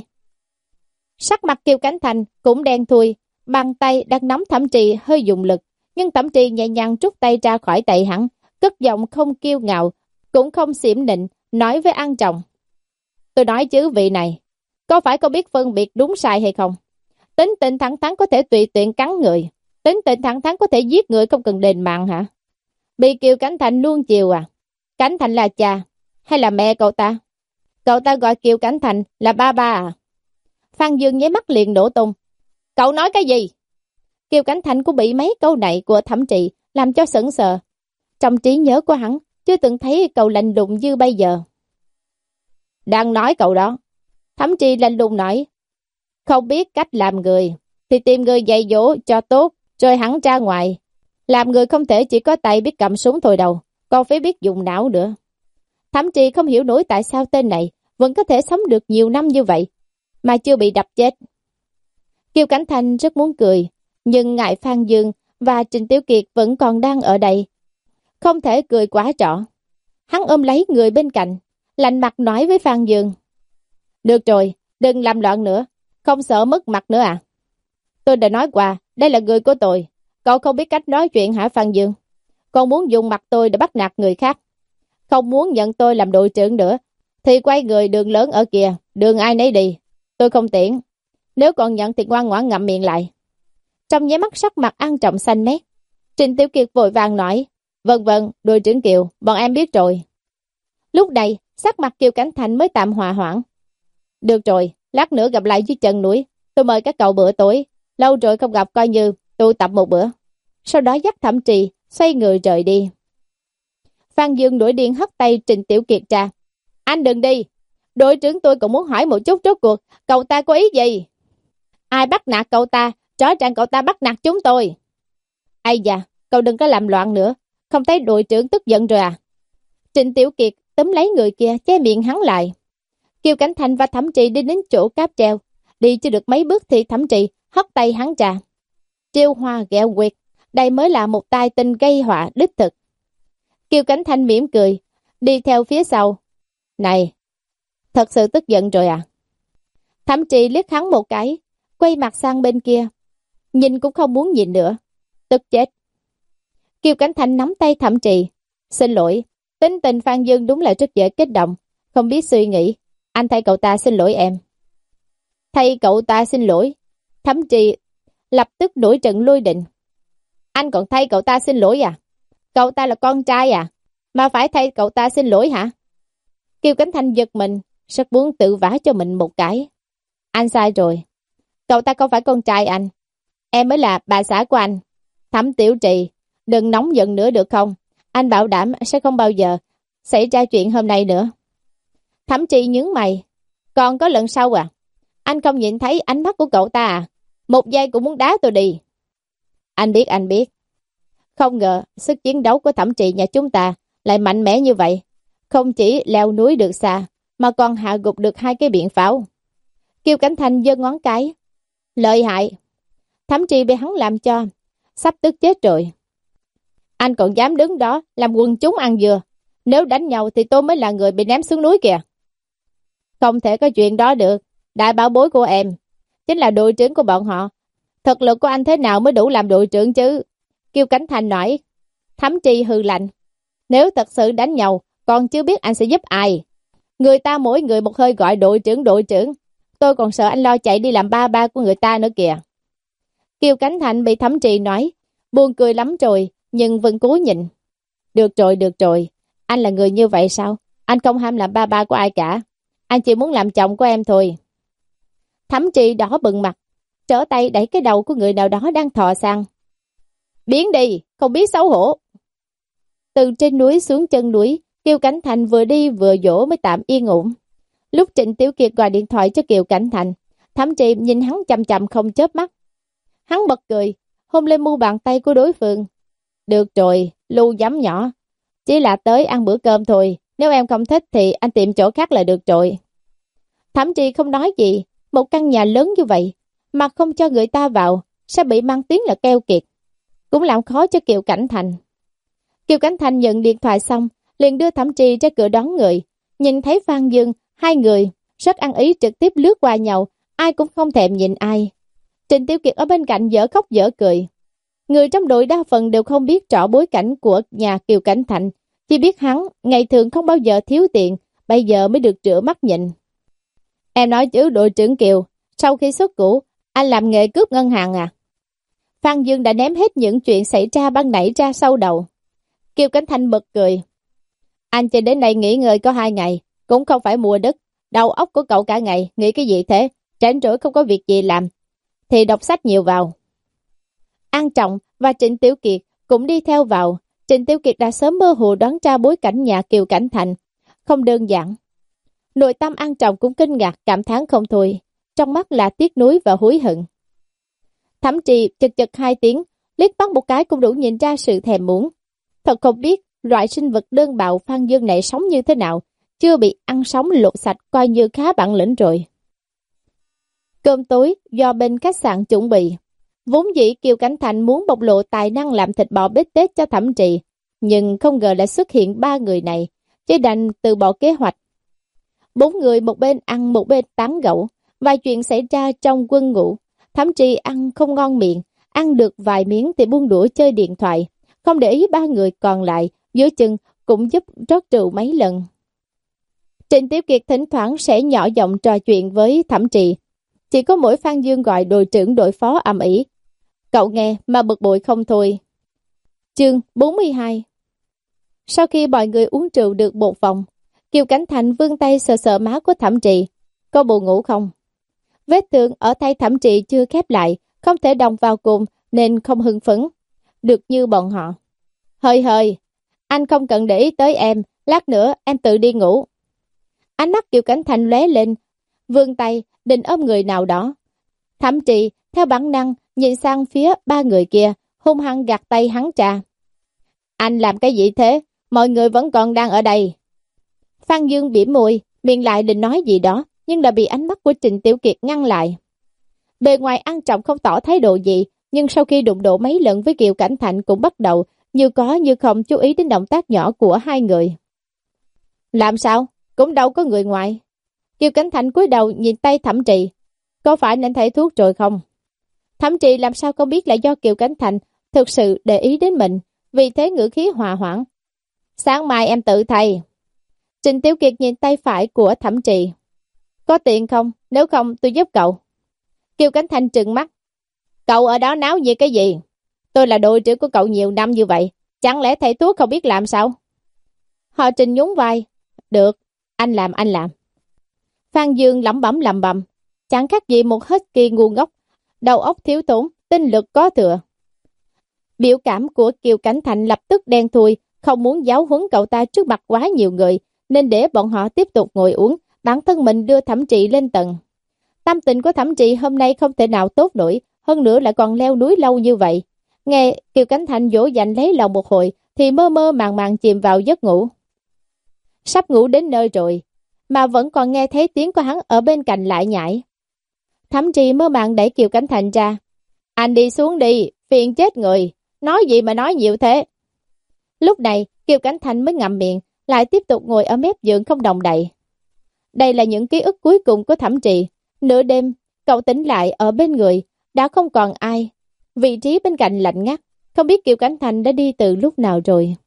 Sắc mặt Kiều Cảnh Thành cũng đen thui, bàn tay đang nắm Thẩm Trị hơi dùng lực, nhưng Thẩm Trị nhẹ nhàng rút tay ra khỏi tay hắn, cất giọng không kiêu ngạo, cũng không xiểm nịnh, nói với An Trọng. Tôi nói chứ vị này, có phải có biết phân biệt đúng sai hay không? Tính tình thẳng thắn có thể tùy tiện cắn người, tính tình thẳng thắn có thể giết người không cần đền mạng hả? Bị Kiều Cảnh Thành nuông chiều à? Cảnh Thành là cha, hay là mẹ cậu ta? Cậu ta gọi Kiều Cảnh Thành là ba ba à? Phan Dương nháy mắt liền nổ tung. Cậu nói cái gì? Kiều Cảnh Thành cũng bị mấy câu này của Thẩm Trị làm cho sững sờ. Trong trí nhớ của hắn, chưa từng thấy cậu lạnh lùng như bây giờ. Đang nói cậu đó. Thẩm Trị lạnh lùng nói. Không biết cách làm người, thì tìm người dạy dỗ cho tốt, rồi hắn ra ngoài. Làm người không thể chỉ có tay biết cầm súng thôi đâu, còn phải biết dùng não nữa. Thẩm Trị không hiểu nổi tại sao tên này vẫn có thể sống được nhiều năm như vậy, mà chưa bị đập chết. Kiều Cảnh Thành rất muốn cười, nhưng ngại Phan Dương và Trịnh Tiểu Kiệt vẫn còn đang ở đây. Không thể cười quá rõ. Hắn ôm lấy người bên cạnh, lạnh mặt nói với Phan Dương. Được rồi, đừng làm loạn nữa, không sợ mất mặt nữa à? Tôi đã nói qua, đây là người của tôi. Cậu không biết cách nói chuyện hả Phan Dương? Còn muốn dùng mặt tôi để bắt nạt người khác. Không muốn nhận tôi làm đội trưởng nữa, thì quay người đường lớn ở kìa, đường ai nấy đi. Tôi không tiễn. Nếu còn nhận thì ngoan ngoãn ngậm miệng lại. Trong nháy mắt sắc mặt An Trọng xanh mét. Trịnh Tiểu Kiệt vội vàng nói. Vâng vâng, đội trưởng Kiều, bọn em biết rồi. Lúc này, sắc mặt Kiều Cảnh Thành mới tạm hòa hoãn. Được rồi, lát nữa gặp lại dưới chân núi. Tôi mời các cậu bữa tối. Lâu rồi không gặp coi như tụ tập một bữa. Sau đó dắt Thẩm Trì, xoay người rời đi. Phan Dương đuổi điện hất tay Trịnh Tiểu Kiệt ra. Anh đừng đi. Đội trưởng tôi cũng muốn hỏi một chút rốt cuộc, cậu ta có ý gì? Ai bắt nạt cậu ta? Rõ ràng cậu ta bắt nạt chúng tôi. Ây da, cậu đừng có làm loạn nữa. Không thấy đội trưởng tức giận rồi à? Trịnh Tiểu Kiệt túm lấy người kia, che miệng hắn lại. Kiều Cảnh Thành và Thẩm Trì đi đến chỗ cáp treo. Đi chưa được mấy bước thì Thẩm Trì hất tay hắn ra. Triêu hoa ghẹo quyệt, đây mới là một tai tinh gây họa đích thực. Kiều Cảnh Thành mỉm cười, đi theo phía sau. Này, thật sự tức giận rồi à? Thẩm Trì liếc hắn một cái, quay mặt sang bên kia. Nhìn cũng không muốn nhìn nữa. Tức chết. Kiều Cảnh Thành nắm tay Thẩm Trì. Xin lỗi, tính tình Phan Dương đúng là rất dễ kích động, không biết suy nghĩ. Anh thay cậu ta xin lỗi em. Thay cậu ta xin lỗi. Thẩm Trì lập tức nổi trận lôi đình. Anh còn thay cậu ta xin lỗi à? Cậu ta là con trai à? Mà phải thay cậu ta xin lỗi hả? Kiều Cảnh Thành giật mình, rất muốn tự vả cho mình một cái. Anh sai rồi. Cậu ta không phải con trai anh. Em mới là bà xã của anh. Thẩm Tiểu Trì, đừng nóng giận nữa được không? Anh bảo đảm sẽ không bao giờ xảy ra chuyện hôm nay nữa. Thẩm Trì nhướng mày. Còn có lần sau à? Anh không nhìn thấy ánh mắt của cậu ta à? Một giây cũng muốn đá tôi đi. Anh biết, anh biết. Không ngờ sức chiến đấu của Thẩm Trì nhà chúng ta lại mạnh mẽ như vậy. Không chỉ leo núi được xa, mà còn hạ gục được hai cái biện pháo. Kiều Cảnh Thành giơ ngón cái. Lợi hại. Thẩm Trì bị hắn làm cho sắp tức chết rồi. Anh còn dám đứng đó làm quần chúng ăn dừa. Nếu đánh nhau thì tôi mới là người bị ném xuống núi kìa. Không thể có chuyện đó được. Đại bảo bối của em chính là đội trưởng của bọn họ. Thực lực của anh thế nào mới đủ làm đội trưởng chứ? Kiều Cảnh Thành nói. Thẩm Trì hừ lạnh. Nếu thật sự đánh nhau, còn chưa biết anh sẽ giúp ai. Người ta mỗi người một hơi gọi đội trưởng đội trưởng. Tôi còn sợ anh lo chạy đi làm ba ba của người ta nữa kìa. Kiều Cảnh Thành bị Thẩm Trì nói. Buồn cười lắm rồi, nhưng vẫn cố nhịn. Được rồi, được rồi. Anh là người như vậy sao? Anh không ham làm ba ba của ai cả. Anh chỉ muốn làm chồng của em thôi. Thẩm Trì đỏ bừng mặt, trở tay đẩy cái đầu của người nào đó đang thò sang. Biến đi, không biết xấu hổ. Từ trên núi xuống chân núi, Kiều Cảnh Thành vừa đi vừa dỗ mới tạm yên ổn. Lúc Trịnh Tiểu Kiệt gọi điện thoại cho Kiều Cảnh Thành, Thẩm Trì nhìn hắn chằm chằm không chớp mắt. Hắn bật cười, hôn lên mu bàn tay của đối phương. Được rồi, lưu giấm nhỏ. Chỉ là tới ăn bữa cơm thôi. Nếu em không thích thì anh tìm chỗ khác là được rồi. Thẩm Trì không nói gì. Một căn nhà lớn như vậy mà không cho người ta vào sẽ bị mang tiếng là keo kiệt. Cũng làm khó cho Kiều Cảnh Thành. Kiều Cảnh Thành nhận điện thoại xong liền đưa Thẩm Trì ra cửa đón người. Nhìn thấy Phan Dương, hai người rất ăn ý trực tiếp lướt qua nhau. Ai cũng không thèm nhìn ai. Trịnh Tiểu Kiệt ở bên cạnh dở khóc dở cười. Người trong đội đa phần đều không biết rõ bối cảnh của nhà Kiều Cảnh Thành. Chỉ biết hắn ngày thường không bao giờ thiếu tiền, bây giờ mới được rửa mắt nhịn. Em nói chứ đội trưởng Kiều, sau khi xuất ngũ, anh làm nghề cướp ngân hàng à? Phan Dương đã ném hết những chuyện xảy ra ban nãy ra sau đầu. Kiều Cảnh Thành bật cười. Anh chỉ đến đây nghỉ ngơi có hai ngày, cũng không phải mùa đất. Đầu óc của cậu cả ngày, nghĩ cái gì thế? Rảnh rỗi không có việc gì làm, thì đọc sách nhiều vào. An Trọng và Trịnh Tiểu Kiệt cũng đi theo vào. Trịnh Tiểu Kiệt đã sớm mơ hồ đoán ra bối cảnh nhà Kiều Cảnh Thành. Không đơn giản. Nội tâm An Trọng cũng kinh ngạc cảm thán không thôi. Trong mắt là tiếc nuối và hối hận. Thẩm Trì chật chật hai tiếng, liếc mắt một cái cũng đủ nhìn ra sự thèm muốn. Thật không biết loại sinh vật đơn bạo Phan Dương này sống như thế nào. Chưa bị ăn sống lột sạch coi như khá bản lĩnh rồi. Cơm tối do bên khách sạn chuẩn bị. Vốn dĩ Kiều Cảnh Thành muốn bộc lộ tài năng làm thịt bò bít tết cho Thẩm Trì, nhưng không ngờ lại xuất hiện ba người này, chỉ đành từ bỏ kế hoạch. Bốn người một bên ăn một bên tán gẫu, vài chuyện xảy ra trong quân ngũ. Thẩm Trì ăn không ngon miệng, ăn được vài miếng thì buông đũa chơi điện thoại, không để ý ba người còn lại, dưới chân cũng giúp rót rượu mấy lần. Trịnh Tiểu Kiệt thỉnh thoảng sẽ nhỏ giọng trò chuyện với Thẩm Trì, chỉ có mỗi Phan Dương gọi đội trưởng đội phó ầm ĩ. Cậu nghe mà bực bội không thôi. Chương bốn mươi hai. Sau khi mọi người uống rượu được một vòng, Kiều Cảnh Thành vươn tay sờ sờ má của Thẩm Trì. Có buồn ngủ không? Vết thương ở tay Thẩm Trì chưa khép lại, không thể đồng vào cùng nên không hưng phấn được như bọn họ. Hơi hơi, anh không cần để ý tới em, lát nữa em tự đi ngủ. Ánh mắt Kiều Cảnh Thành lóe lên, vươn tay định ôm người nào đó. Thẩm Trì theo bản năng nhìn sang phía ba người kia, hung hăng gạt tay hắn ra. Anh làm cái gì thế? Mọi người vẫn còn đang ở đây. Phan Dương bỉm môi, miệng lại định nói gì đó, nhưng đã bị ánh mắt của Trịnh Tiểu Kiệt ngăn lại. Bề ngoài ăn trọng không tỏ thái độ gì, nhưng sau khi đụng độ mấy lần với Kiều Cảnh Thành cũng bắt đầu như có như không chú ý đến động tác nhỏ của hai người. Làm sao? Cũng đâu có người ngoài. Kiều Cảnh Thành cúi đầu nhìn tay Thẩm Trì. Có phải nên thay thuốc rồi không? Thẩm Trì làm sao không biết là do Kiều Cảnh Thành thực sự để ý đến mình, vì thế ngữ khí hòa hoãn. Sáng mai em tự thay. Trịnh Tiểu Kiệt nhìn tay phải của Thẩm Trì. Có tiện không? Nếu không tôi giúp cậu. Kiều Cảnh Thành trừng mắt. Cậu ở đó náo gì cái gì? Tôi là đội trưởng của cậu nhiều năm như vậy, chẳng lẽ thầy thuốc không biết làm sao? Họ Trình nhún vai. Được, anh làm anh làm. Phan Dương lẩm bẩm lẩm bẩm, chẳng khác gì một hết kỳ ngu ngốc, đầu óc thiếu tốn, tinh lực có thừa. Biểu cảm của Kiều Cảnh Thành lập tức đen thui, không muốn giáo huấn cậu ta trước mặt quá nhiều người, nên để bọn họ tiếp tục ngồi uống, bản thân mình đưa Thẩm Trì lên tầng. Tâm tình của Thẩm Trì hôm nay không thể nào tốt nổi, hơn nữa lại còn leo núi lâu như vậy. Nghe Kiều Cảnh Thành dỗ dành lấy lòng một hồi, thì mơ mơ màng màng chìm vào giấc ngủ. Sắp ngủ đến nơi rồi, mà vẫn còn nghe thấy tiếng của hắn ở bên cạnh lại nhảy. Thẩm Trì mơ màng đẩy Kiều Cảnh Thành ra. Anh đi xuống đi, phiền chết người, nói gì mà nói nhiều thế. Lúc này, Kiều Cảnh Thành mới ngậm miệng, lại tiếp tục ngồi ở mép giường không động đậy. Đây là những ký ức cuối cùng của Thẩm Trì. Nửa đêm, cậu tỉnh lại ở bên người, đã không còn ai. Vị trí bên cạnh lạnh ngắt, không biết Kiều Cảnh Thành đã đi từ lúc nào rồi.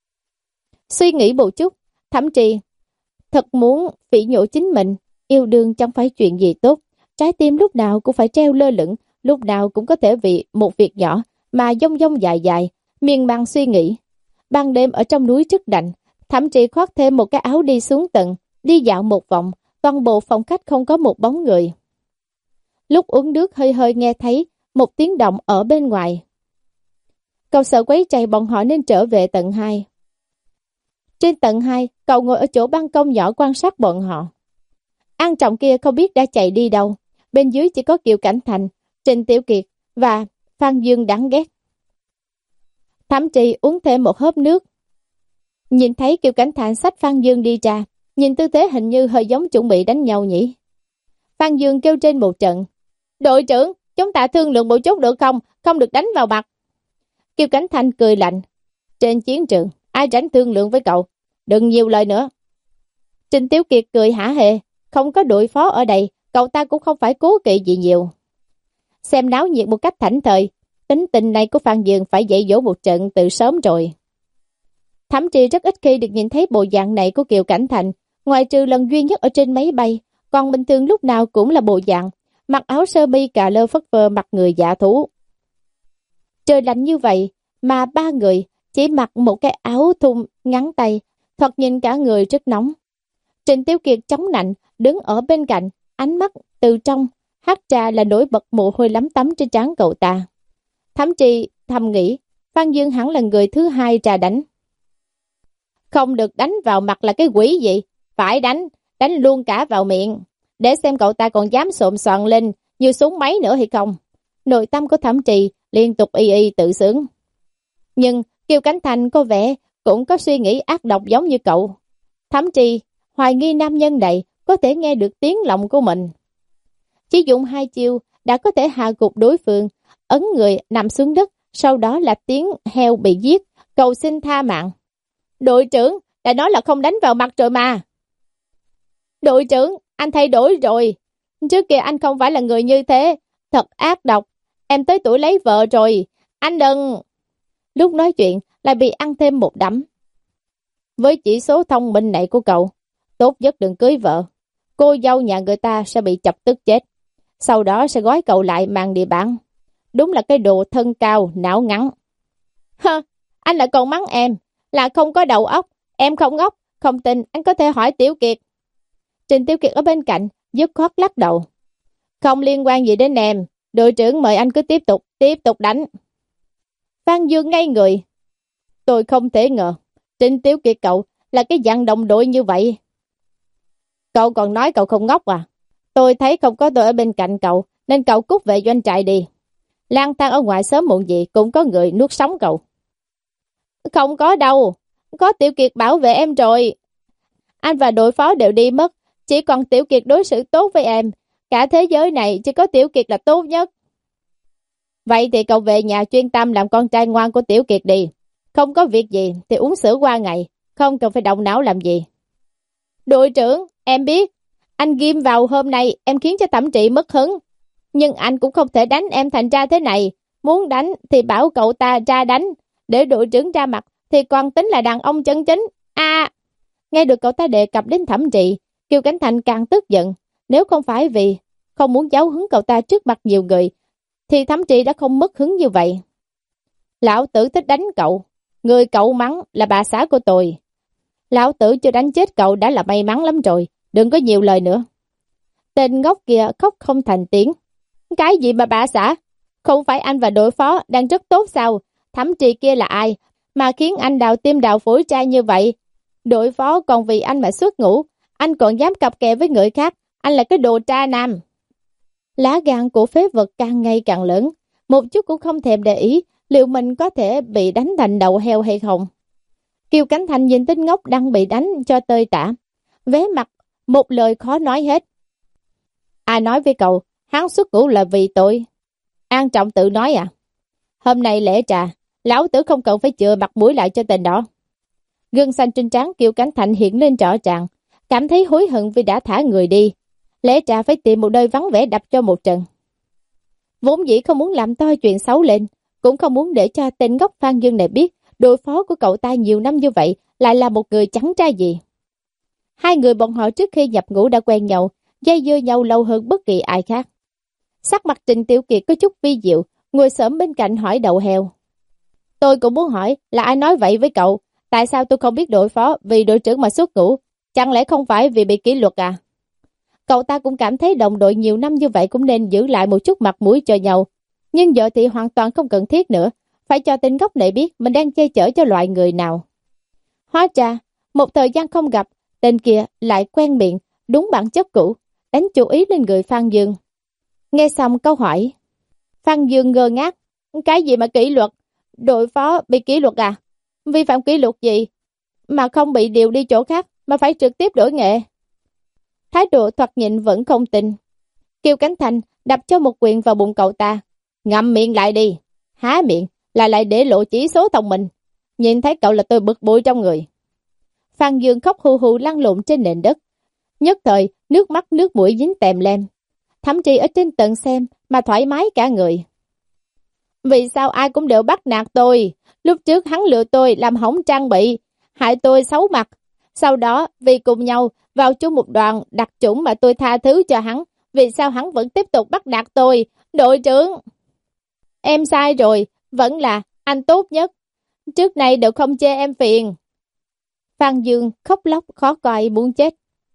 Suy nghĩ một chút, Thẩm Trì thật muốn phỉ nhổ chính mình, yêu đương chẳng phải chuyện gì tốt. Trái tim lúc nào cũng phải treo lơ lửng, lúc nào cũng có thể vì một việc nhỏ mà dông dông dài dài, miên man suy nghĩ. Ban đêm ở trong núi rất lạnh, Thẩm Trì khoác thêm một cái áo đi xuống tầng, đi dạo một vòng, toàn bộ phòng khách không có một bóng người. Lúc uống nước hơi hơi nghe thấy một tiếng động ở bên ngoài. Cậu sợ quấy rầy bọn họ nên trở về tầng hai. Trên tầng hai, cậu ngồi ở chỗ ban công nhỏ quan sát bọn họ. An Trọng kia không biết đã chạy đi đâu, bên dưới chỉ có Kiều Cảnh Thành, Trịnh Tiểu Kiệt và Phan Dương đáng ghét. Thẩm Trì uống thêm một hớp nước. Nhìn thấy Kiều Cảnh Thành xách Phan Dương đi ra, nhìn tư thế hình như hơi giống chuẩn bị đánh nhau nhỉ. Phan Dương kêu trên một trận. Đội trưởng, chúng ta thương lượng một chút được không? Không được đánh vào mặt. Kiều Cảnh Thành cười lạnh. Trên chiến trường, ai rảnh thương lượng với cậu? Đừng nhiều lời nữa. Trịnh Tiểu Kiệt cười hả hê. Không có đội phó ở đây, cậu ta cũng không phải cố kỵ gì nhiều. Xem náo nhiệt một cách thảnh thơi, tính tình này của Phan Dương phải dạy dỗ một trận từ sớm rồi. Thẩm Trì rất ít khi được nhìn thấy bộ dạng này của Kiều Cảnh Thành, ngoài trừ lần duy nhất ở trên máy bay, còn bình thường lúc nào cũng là bộ dạng, mặc áo sơ mi cà lơ phất phơ mặt người dạ thú. Trời lạnh như vậy, mà ba người chỉ mặc một cái áo thun ngắn tay, thoạt nhìn cả người rất nóng. Trịnh Tiểu Kiệt chống nạnh, đứng ở bên cạnh, ánh mắt từ trong, hắt ra là nổi bật mồ hôi lấm tấm trên trán cậu ta. Thẩm Trì thầm nghĩ, Phan Dương hẳn là người thứ hai trà đánh. Không được đánh vào mặt là cái quỷ gì, phải đánh, đánh luôn cả vào miệng, để xem cậu ta còn dám xộm xoàn lên như súng máy nữa hay không. Nội tâm của Thẩm Trì liên tục y y tự sướng. Nhưng Kiều Cảnh Thành có vẻ cũng có suy nghĩ ác độc giống như cậu. Thẩm Trì hoài nghi nam nhân này có thể nghe được tiếng lòng của mình. Chỉ dùng hai chiêu đã có thể hạ gục đối phương, ấn người nằm xuống đất, sau đó là tiếng heo bị giết, cầu xin tha mạng. Đội trưởng, đã nói là không đánh vào mặt rồi mà. Đội trưởng, anh thay đổi rồi. Trước kia anh không phải là người như thế, thật ác độc. Em tới tuổi lấy vợ rồi, anh đừng... Lúc nói chuyện lại bị ăn thêm một đấm. Với chỉ số thông minh này của cậu, tốt nhất đừng cưới vợ. Cô dâu nhà người ta sẽ bị chọc tức chết. Sau đó sẽ gói cậu lại mang đi bán. Đúng là cái đồ thân cao, não ngắn. Hơ, anh lại còn mắng em, là không có đầu óc. Em không ngốc, không tin, anh có thể hỏi Tiểu Kiệt. Trình Tiểu Kiệt ở bên cạnh, dứt khoát lắc đầu. Không liên quan gì đến em, đội trưởng mời anh cứ tiếp tục, tiếp tục đánh. Phan Dương ngây người. Tôi không thể ngờ, Trình Tiểu Kiệt cậu là cái dạng đồng đội như vậy. Cậu còn nói cậu không ngốc à? Tôi thấy không có tôi ở bên cạnh cậu, nên cậu cút về doanh trại đi. Lang thang ở ngoài sớm muộn gì cũng có người nuốt sống cậu. Không có đâu, có Tiểu Kiệt bảo vệ em rồi. Anh và đội phó đều đi mất, chỉ còn Tiểu Kiệt đối xử tốt với em. Cả thế giới này chỉ có Tiểu Kiệt là tốt nhất. Vậy thì cậu về nhà chuyên tâm làm con trai ngoan của Tiểu Kiệt đi. Không có việc gì thì uống sữa qua ngày, không cần phải động não làm gì. Đội trưởng, em biết, anh ghim vào hôm nay em khiến cho Thẩm Trị mất hứng. Nhưng anh cũng không thể đánh em thành ra thế này. Muốn đánh thì bảo cậu ta ra đánh. Để đội trưởng ra mặt thì còn tính là đàn ông chân chính. À, nghe được cậu ta đề cập đến Thẩm Trị, Kiều Cảnh Thành càng tức giận. Nếu không phải vì không muốn giáo hứng cậu ta trước mặt nhiều người, thì Thẩm Trị đã không mất hứng như vậy. Lão tử thích đánh cậu. Người cậu mắng là bà xã của tôi. Lão tử chưa đánh chết cậu đã là may mắn lắm rồi. Đừng có nhiều lời nữa. Tên ngốc kia khóc không thành tiếng. Cái gì mà bà xã? Không phải anh và đội phó đang rất tốt sao? Thẩm Trì kia là ai mà khiến anh đào tim đào phổi trai như vậy? Đội phó còn vì anh mà xuất ngũ, anh còn dám cặp kè với người khác. Anh là cái đồ tra nam. Lá gan của phế vật càng ngày càng lớn. Một chút cũng không thèm để ý liệu mình có thể bị đánh thành đầu heo hay không. Kiều Cảnh Thành nhìn tên ngốc đang bị đánh cho tơi tả. Vé mặt, một lời khó nói hết. Ai nói với cậu, hắn xuất ngũ là vì tội? An Trọng tự nói à? Hôm nay lễ trà, lão tử không cần phải chừa mặt mũi lại cho tên đó. Gương xanh trên trán Kiều Cảnh Thành hiện lên rõ ràng, cảm thấy hối hận vì đã thả người đi. Lễ trà phải tìm một nơi vắng vẻ đập cho một trận. Vốn dĩ không muốn làm to chuyện xấu lên, cũng không muốn để cho tên ngốc Phan Dương này biết đội phó của cậu ta nhiều năm như vậy lại là một người chẳng ra gì. Hai người bọn họ trước khi nhập ngũ đã quen nhau, dây dưa nhau lâu hơn bất kỳ ai khác. Sắc mặt Trình Tiểu Kiệt có chút vi diệu, ngồi xổm bên cạnh hỏi đầu heo. Tôi cũng muốn hỏi là ai nói vậy với cậu, tại sao tôi không biết đội phó vì đội trưởng mà xuất ngũ, chẳng lẽ không phải vì bị kỷ luật à? Cậu ta cũng cảm thấy đồng đội nhiều năm như vậy cũng nên giữ lại một chút mặt mũi cho nhau, nhưng giờ thì hoàn toàn không cần thiết nữa, phải cho tên ngốc này biết mình đang che chở cho loại người nào. Hóa ra, một thời gian không gặp, tên kia lại quen miệng, đúng bản chất cũ, đánh chú ý lên người Phan Dương. Nghe xong câu hỏi, Phan Dương ngơ ngác. Cái gì mà kỷ luật? Đội phó bị kỷ luật à? Vi phạm kỷ luật gì mà không bị điều đi chỗ khác mà phải trực tiếp đổi nghề? Thái độ thoạt nhịn vẫn không tin. Kiều Cảnh Thành đập cho một quyền vào bụng cậu ta. Ngậm miệng lại đi. Há miệng là lại để lộ chỉ số thông minh. Nhìn thấy cậu là tôi bực bội trong người. Phan Dương khóc hù hù lăn lộn trên nền đất. Nhất thời nước mắt nước mũi dính tèm lem. Thậm chí ở trên tận xem mà thoải mái cả người. Vì sao ai cũng đều bắt nạt tôi? Lúc trước hắn lừa tôi làm hỏng trang bị, hại tôi xấu mặt. Sau đó vì cùng nhau vào chung một đoàn đặc chủng mà tôi tha thứ cho hắn. Vì sao hắn vẫn tiếp tục bắt nạt tôi? Đội trưởng! Em sai rồi, vẫn là anh tốt nhất. Trước nay đều không chê em phiền. Phan Dương khóc lóc khó coi muốn chết.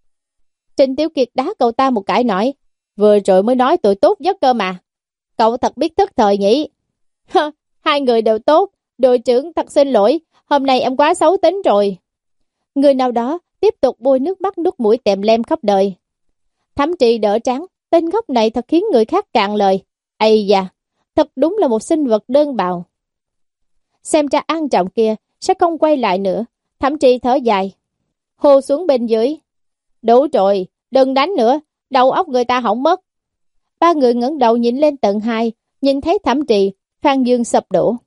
Trình Tiểu Kiệt đá cậu ta một cái nói, vừa rồi mới nói tôi tốt nhất cơ mà. Cậu thật biết thức thời nhỉ? Hơ, hai người đều tốt. Đội trưởng thật xin lỗi, hôm nay em quá xấu tính rồi. Người nào đó tiếp tục bôi nước mắt nước mũi tèm lem khắp đời. Thẩm Trị đỡ trắng, tên ngốc này thật khiến người khác cạn lời. Ây da, thật đúng là một sinh vật đơn bào. Xem ra An Trọng kia sẽ không quay lại nữa. Thẩm Trị thở dài, hô xuống bên dưới. Đủ rồi, đừng đánh nữa, đầu óc người ta hỏng mất. Ba người ngẩng đầu nhìn lên tầng hai, nhìn thấy Thẩm Trì, Phan Dương sụp đổ.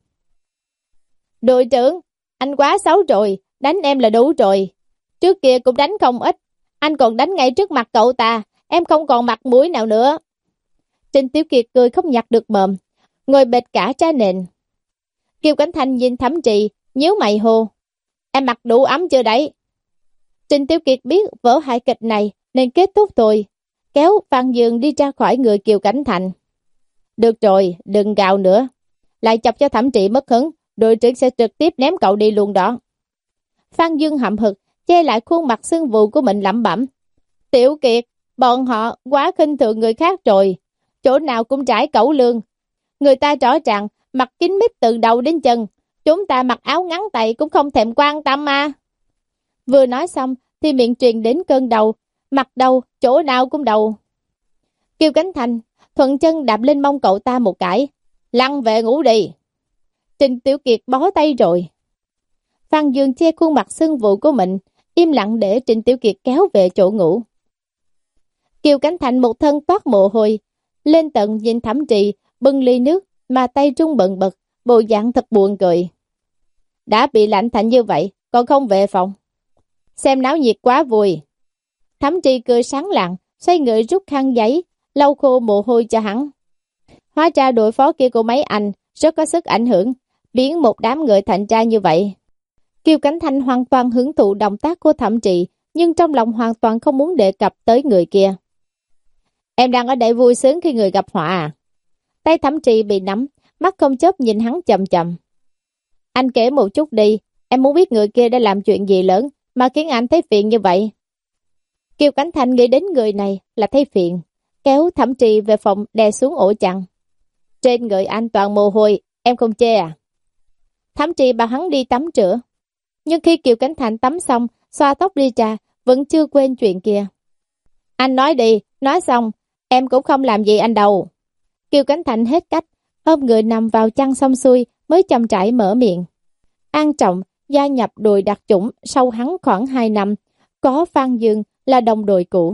Đội trưởng, anh quá xấu rồi, đánh em là đủ rồi. Trước kia cũng đánh không ít, anh còn đánh ngay trước mặt cậu ta, em không còn mặt mũi nào nữa. Trình Tiểu Kiệt cười không nhặt được mồm, ngồi bệt cả tra nền. Kiều Cảnh Thanh nhìn Thẩm Trì, nhíu mày hô. Em mặc đủ ấm chưa đấy? Trình Tiểu Kiệt biết vở hài kịch này nên kết thúc thôi, kéo Phan Dương đi ra khỏi người Kiều Cảnh Thanh. Được rồi, đừng gào nữa. Lại chọc cho Thẩm Trì mất hứng, đội trưởng sẽ trực tiếp ném cậu đi luôn đó. Phan Dương hậm hực, che lại khuôn mặt sưng vù của mình lẩm bẩm. Tiểu Kiệt, bọn họ quá khinh thường người khác rồi. Chỗ nào cũng trải cẩu lương. Người ta rõ ràng mặc kín mít từ đầu đến chân. Chúng ta mặc áo ngắn tay cũng không thèm quan tâm mà. Vừa nói xong thì miệng truyền đến cơn đầu. Mặt đầu, chỗ nào cũng đầu. Kiều Cảnh Thanh thuận chân đạp lên mông cậu ta một cái. Lăn về ngủ đi. Trình Tiểu Kiệt bó tay rồi. Phan Dương che khuôn mặt sưng vụ của mình, im lặng để Trình Tiểu Kiệt kéo về chỗ ngủ. Kiều Cảnh Thanh một thân toát mồ hôi, lên tận nhìn Thẩm Trì bưng ly nước mà tay trung bần bật, bộ dạng thật buồn cười. Đã bị lạnh thành như vậy, còn không về phòng. Xem náo nhiệt quá vui. Thẩm Trì cười sáng lạng, xoay người rút khăn giấy, lau khô mồ hôi cho hắn. Hóa ra đội phó kia của mấy anh rất có sức ảnh hưởng, biến một đám người thành ra như vậy. Kiều Cảnh Thanh hoàn toàn hưởng thụ động tác của Thẩm Trì, nhưng trong lòng hoàn toàn không muốn đề cập tới người kia. Em đang ở đây vui sướng khi người gặp họa à? Tay Thẩm Trì bị nắm, mắt không chớp nhìn hắn chầm chầm. Anh kể một chút đi, em muốn biết người kia đã làm chuyện gì lớn mà khiến anh thấy phiền như vậy. Kiều Cảnh Thanh nghĩ đến người này là thấy phiền, kéo Thẩm Trì về phòng đè xuống ổ chăn. Trên người anh toàn mồ hôi, em không chê à? Thẩm Trì bảo hắn đi tắm rửa. Nhưng khi Kiều Cảnh Thanh tắm xong, xoa tóc đi ra, vẫn chưa quên chuyện kia. Anh nói đi, nói xong, em cũng không làm gì anh đâu. Kiều Cảnh Thanh hết cách, ôm người nằm vào chăn xong xuôi mới chậm rãi mở miệng. An Trọng gia nhập đội đặc chủng sau hắn khoảng hai năm, có Phan Dương là đồng đội cũ.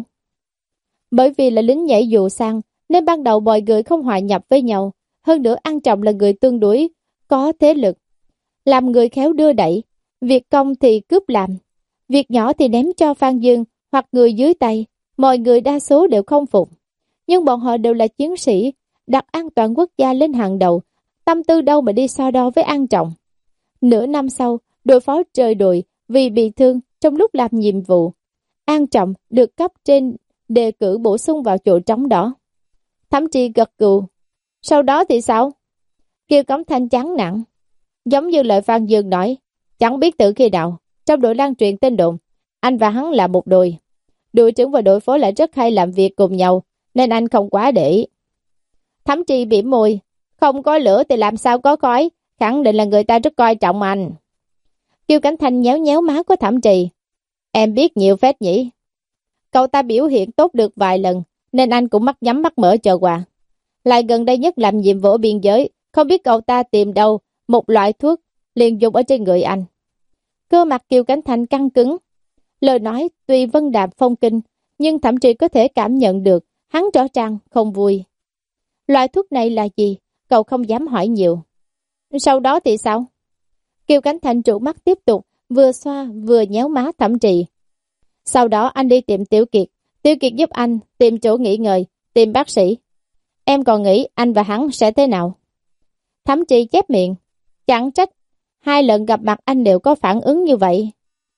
Bởi vì là lính nhảy dù sang, nên ban đầu mọi người không hòa nhập với nhau. Hơn nữa An Trọng là người tương đối có thế lực, làm người khéo đưa đẩy. Việc công thì cướp làm, việc nhỏ thì ném cho Phan Dương hoặc người dưới tay, mọi người đa số đều không phục. Nhưng bọn họ đều là chiến sĩ, đặt an toàn quốc gia lên hàng đầu, tâm tư đâu mà đi so đo với An Trọng. Nửa năm sau, đội phó rời đội vì bị thương trong lúc làm nhiệm vụ. An Trọng được cấp trên đề cử bổ sung vào chỗ trống đó. Thẩm Trì gật gù. Sau đó thì sao? Kiều Cảnh Thanh chán nản. Giống như lời Phan Dương nói, chẳng biết từ khi nào, trong đội lan truyền tin đồn, anh và hắn là một đội. Đội trưởng và đội phó lại rất hay làm việc cùng nhau, nên anh không quá để ý. Thẩm Trì bỉm môi, không có lửa thì làm sao có khói, khẳng định là người ta rất coi trọng anh. Kiều Cảnh Thanh nhéo nhéo má của Thẩm Trì. Em biết nhiều phết nhỉ. Cậu ta biểu hiện tốt được vài lần, nên anh cũng mắt nhắm mắt mở chờ quà. Lại gần đây nhất làm nhiệm vụ ở biên giới, không biết cậu ta tìm đâu một loại thuốc liền dùng ở trên người anh. Cơ mặt Kiều Cảnh Thanh căng cứng. Lời nói tuy vân đạm phong kinh, nhưng Thẩm Trì có thể cảm nhận được hắn rõ ràng không vui. Loại thuốc này là gì? Cậu không dám hỏi nhiều. Sau đó thì sao? Kiều Cảnh Thanh trụ mắt tiếp tục, vừa xoa vừa nhéo má Thẩm Trì. Sau đó anh đi tìm Tiểu Kiệt. Tiểu Kiệt giúp anh tìm chỗ nghỉ ngơi, tìm bác sĩ. Em còn nghĩ anh và hắn sẽ thế nào? Thẩm Trì chép miệng. Chẳng trách, hai lần gặp mặt anh đều có phản ứng như vậy.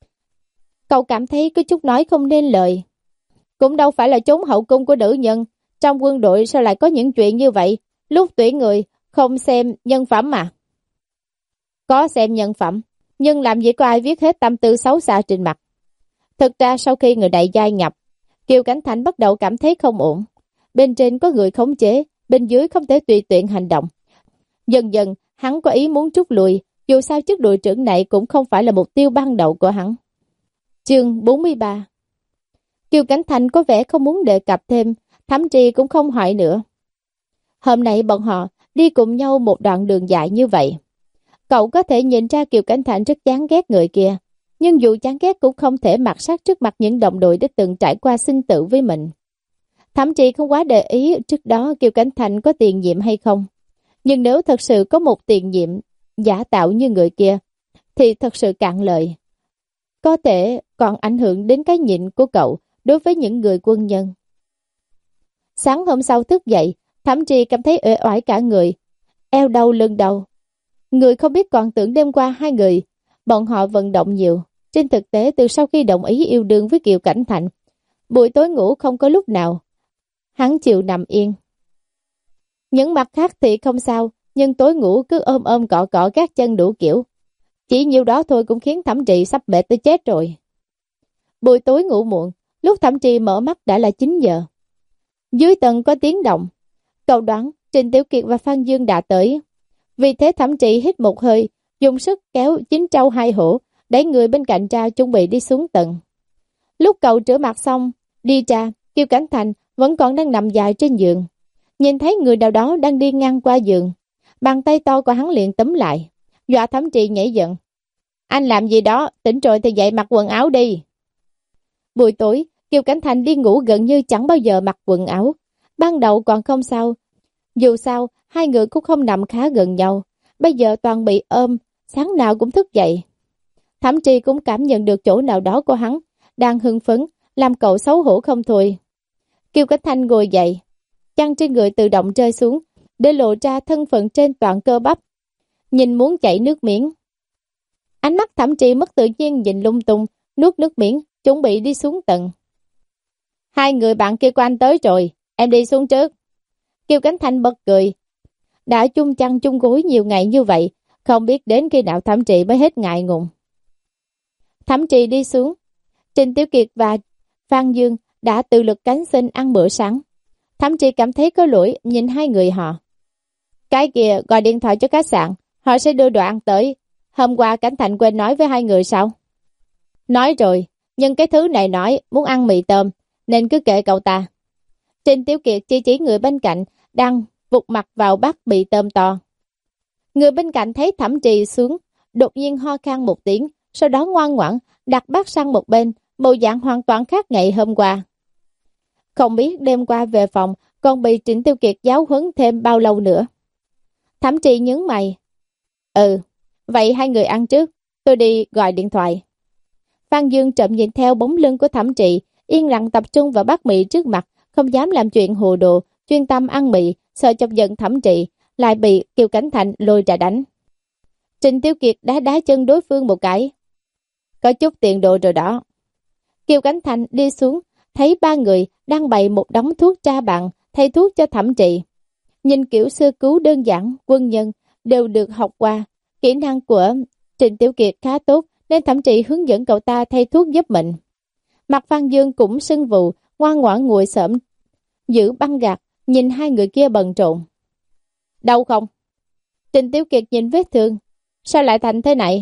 Cậu cảm thấy có chút nói không nên lời. Cũng đâu phải là chốn hậu cung của nữ nhân. Trong quân đội sao lại có những chuyện như vậy? Lúc tuyển người, không xem nhân phẩm mà. Có xem nhân phẩm, nhưng làm gì có ai viết hết tâm tư xấu xa trên mặt. Thực ra sau khi người đại gia nhập, Kiều Cảnh Thanh bắt đầu cảm thấy không ổn. Bên trên có người khống chế, bên dưới không thể tùy tiện hành động. Dần dần, hắn có ý muốn rút lui, dù sao chức đội trưởng này cũng không phải là mục tiêu ban đầu của hắn. Chương bốn mươi ba. Kiều Cảnh Thanh có vẻ không muốn đề cập thêm, Thẩm Trì cũng không hỏi nữa. Hôm nay bọn họ đi cùng nhau một đoạn đường dài như vậy. Cậu có thể nhìn ra Kiều Cảnh Thanh rất chán ghét người kia, nhưng dù chán ghét cũng không thể mặc sát trước mặt những đồng đội đã từng trải qua sinh tử với mình. Thẩm Trì không quá để ý trước đó Kiều Cảnh Thanh có tiền nhiệm hay không. Nhưng nếu thật sự có một tiền nhiệm giả tạo như người kia, thì thật sự cạn lời. Có thể còn ảnh hưởng đến cái nhìn của cậu đối với những người quân nhân. Sáng hôm sau thức dậy, Thẩm Trì cảm thấy uể oải cả người, eo đau lưng đau. Người không biết còn tưởng đêm qua hai người, bọn họ vận động nhiều. Trên thực tế từ sau khi đồng ý yêu đương với Kiều Cảnh Thành, buổi tối ngủ không có lúc nào hắn chịu nằm yên. Những mặt khác thì không sao, nhưng tối ngủ cứ ôm ôm cọ cọ các chân đủ kiểu. Chỉ nhiêu đó thôi cũng khiến Thẩm Trì sắp bể tới chết rồi. Buổi tối ngủ muộn, lúc Thẩm Trì mở mắt đã là chín giờ. Dưới tầng có tiếng động. Cậu đoán Trình Tiểu Kiệt và Phan Dương đã tới. Vì thế Thẩm Trì hít một hơi, dùng sức kéo chín trâu hai hổ, đẩy người bên cạnh ra chuẩn bị đi xuống tầng. Lúc cậu rửa mặt xong, đi ra, Kiều Cảnh Thành vẫn còn đang nằm dài trên giường. Nhìn thấy người nào đó đang đi ngang qua giường, bàn tay to của hắn liền túm lại, dọa Thẩm Trì nhảy giận. Anh làm gì đó, tỉnh rồi thì dậy mặc quần áo đi. Buổi tối, Kiều Cảnh Thành đi ngủ gần như chẳng bao giờ mặc quần áo. Ban đầu còn không sao. Dù sao, hai người cũng không nằm khá gần nhau. Bây giờ toàn bị ôm, sáng nào cũng thức dậy. Thẩm Trì cũng cảm nhận được chỗ nào đó của hắn đang hưng phấn, làm cậu xấu hổ không thôi. Kiều Cảnh Thành ngồi dậy, chăn trên người tự động rơi xuống, để lộ ra thân phận trên toàn cơ bắp. Nhìn muốn chảy nước miếng. Ánh mắt Thẩm Trì mất tự nhiên nhìn lung tung, nuốt nước miếng, chuẩn bị đi xuống tầng. Hai người bạn kia của anh tới rồi, em đi xuống trước. Kiều Cảnh Thành bật cười. Đã chung chăn chung gối nhiều ngày như vậy, không biết đến khi nào Thẩm Trì mới hết ngại ngùng. Thẩm Trì đi xuống. Trình Tiểu Kiệt và Phan Dương đã tự lực cánh sinh ăn bữa sáng. Thẩm Trì cảm thấy có lỗi nhìn hai người họ. Cái kia gọi điện thoại cho khách sạn, họ sẽ đưa đồ ăn tới. Hôm qua Cảnh Thành quên nói với hai người sao? Nói rồi, nhưng cái thứ này nói muốn ăn mì tôm, nên cứ kệ cậu ta. Trình Tiểu Kiệt chỉ chỉ người bên cạnh đang vụt mặt vào bát mì tôm to. Người bên cạnh thấy Thẩm Trì xuống, đột nhiên ho khan một tiếng, sau đó ngoan ngoãn đặt bát sang một bên, bộ dạng hoàn toàn khác ngày hôm qua. Không biết đêm qua về phòng còn bị Trịnh Tiểu Kiệt giáo huấn thêm bao lâu nữa. Thẩm Trì nhướng mày. Ừ, vậy hai người ăn trước, tôi đi gọi điện thoại. Phan Dương chậm nhìn theo bóng lưng của Thẩm Trì, yên lặng tập trung vào bát mì trước mặt, không dám làm chuyện hồ đồ, chuyên tâm ăn mì, sợ chọc giận Thẩm Trì, lại bị Kiều Cảnh Thành lôi ra đánh. Trịnh Tiểu Kiệt đá đá chân đối phương một cái. Có chút tiền đồ rồi đó. Kiều Cảnh Thành đi xuống, thấy ba người đang bày một đống thuốc tra bàn, thay thuốc cho Thẩm Trì. Nhìn kiểu sơ cứu đơn giản, quân nhân đều được học qua. Kỹ năng của Trịnh Tiểu Kiệt khá tốt, nên Thẩm Trì hướng dẫn cậu ta thay thuốc giúp mình. Mặt Phan Dương cũng sưng vù, ngoan ngoãn ngồi xổm giữ băng gạc, nhìn hai người kia bận rộn. Đau không? Trịnh Tiểu Kiệt nhìn vết thương. Sao lại thành thế này?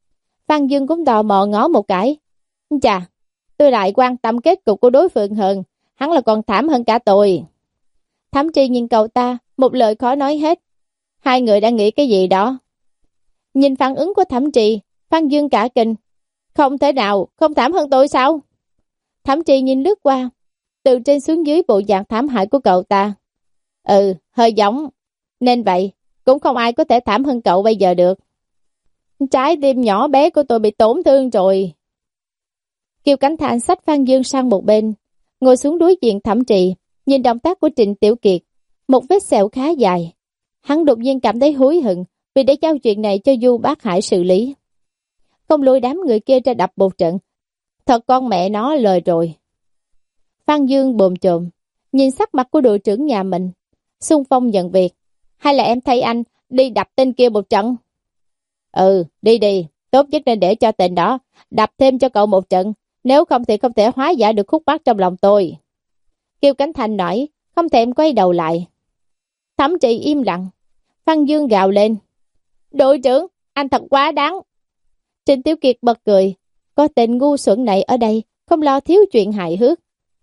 Phan Dương cũng tò mò ngó một cái. Chà, tôi lại quan tâm kết cục của đối phương hơn. Hắn là còn thảm hơn cả tôi. Thẩm Trì nhìn cậu ta, một lời khó nói hết. Hai người đang nghĩ cái gì đó? Nhìn phản ứng của Thẩm Trì, Phan Dương cả kinh. Không thể nào, không thảm hơn tôi sao? Thẩm Trì nhìn lướt qua, từ trên xuống dưới bộ dạng thảm hại của cậu ta. Ừ, hơi giống. Nên vậy, cũng không ai có thể thảm hơn cậu bây giờ được. Trái tim nhỏ bé của tôi bị tổn thương rồi. Kiều Cảnh Thành xách Phan Dương sang một bên, ngồi xuống đối diện Thẩm Trì, nhìn động tác của Trịnh Tiểu Kiệt, một vết sẹo khá dài. Hắn đột nhiên cảm thấy hối hận vì để giao chuyện này cho Du Bác Hải xử lý. Không lôi đám người kia ra đập một trận, thật con mẹ nó lời rồi. Phan Dương bồm chồm, nhìn sắc mặt của đội trưởng nhà mình, xung phong nhận việc. Hay là em thay anh đi đập tên kia một trận? Ừ, đi đi, tốt nhất nên để cho tên đó đập thêm cho cậu một trận, nếu không thì không thể hóa giải được khúc mắc trong lòng tôi. Kiều Cảnh Thành nói, không thèm quay đầu lại. Thẩm Trì im lặng. Phan Dương gào lên. Đội trưởng, anh thật quá đáng. Trịnh Tiểu Kiệt bật cười. Có tên ngu xuẩn này ở đây, không lo thiếu chuyện hài hước.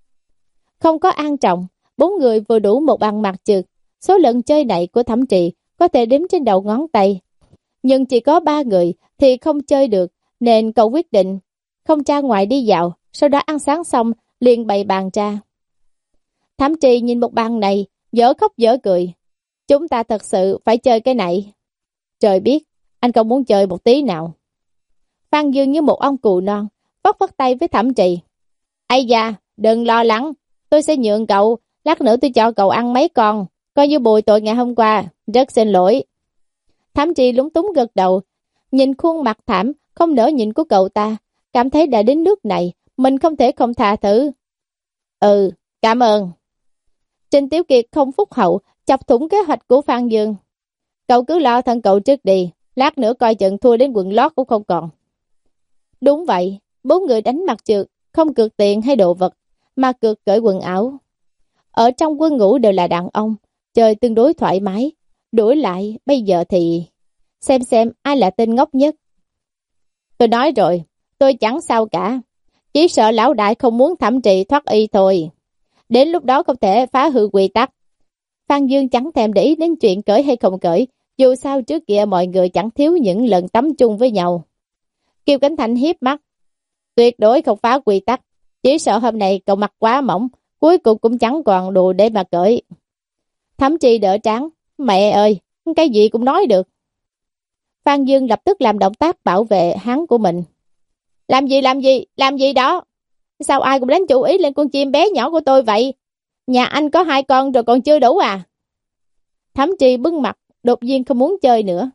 Không có An Trọng, bốn người vừa đủ một bằng mặt trượt. Số lần chơi này của Thẩm Trì có thể đếm trên đầu ngón tay. Nhưng chỉ có ba người thì không chơi được, nên cậu quyết định không ra ngoài đi dạo, sau đó ăn sáng xong liền bày bàn ra. Thẩm Trì nhìn một bàn này, dở khóc dở cười. Chúng ta thật sự phải chơi cái này. Trời biết, anh không muốn chơi một tí nào. Phan Dương như một ông cụ non, vất vất tay với Thẩm Trì. Ây da, đừng lo lắng, tôi sẽ nhượng cậu, lát nữa tôi cho cậu ăn mấy con, coi như bồi tội ngày hôm qua, rất xin lỗi. Thẩm Trì lúng túng gật đầu, nhìn khuôn mặt thảm, không nỡ nhìn của cậu ta, cảm thấy đã đến nước này, mình không thể không tha thứ. Ừ, cảm ơn. Trình Tiểu Kiệt không phúc hậu, chọc thủng kế hoạch của Phan Dương. Cậu cứ lo thân cậu trước đi, lát nữa coi chừng thua đến quần lót cũng không còn. Đúng vậy, bốn người đánh mặt trượt, không cược tiền hay đồ vật, mà cược cởi quần áo. Ở trong quân ngũ đều là đàn ông, chơi tương đối thoải mái. Đuổi lại, bây giờ thì... Xem xem ai là tên ngốc nhất. Tôi nói rồi, tôi chẳng sao cả. Chỉ sợ lão đại không muốn Thẩm Trì thoát y thôi. Đến lúc đó không thể phá hư quy tắc. Phan Dương chẳng thèm để ý đến chuyện cởi hay không cởi. Dù sao trước kia mọi người chẳng thiếu những lần tắm chung với nhau. Kiều Cánh Thành hiếp mắt. Tuyệt đối không phá quy tắc. Chỉ sợ hôm nay cậu mặc quá mỏng, cuối cùng cũng chẳng còn đồ để mà cởi. Thẩm Trì đỡ trán. Mẹ ơi, cái gì cũng nói được. Phan Dương lập tức làm động tác bảo vệ hắn của mình. Làm gì làm gì, làm gì đó? Sao ai cũng đánh chú ý lên con chim bé nhỏ của tôi vậy? Nhà anh có hai con rồi còn chưa đủ à? Thẩm Trì bưng mặt, đột nhiên không muốn chơi nữa.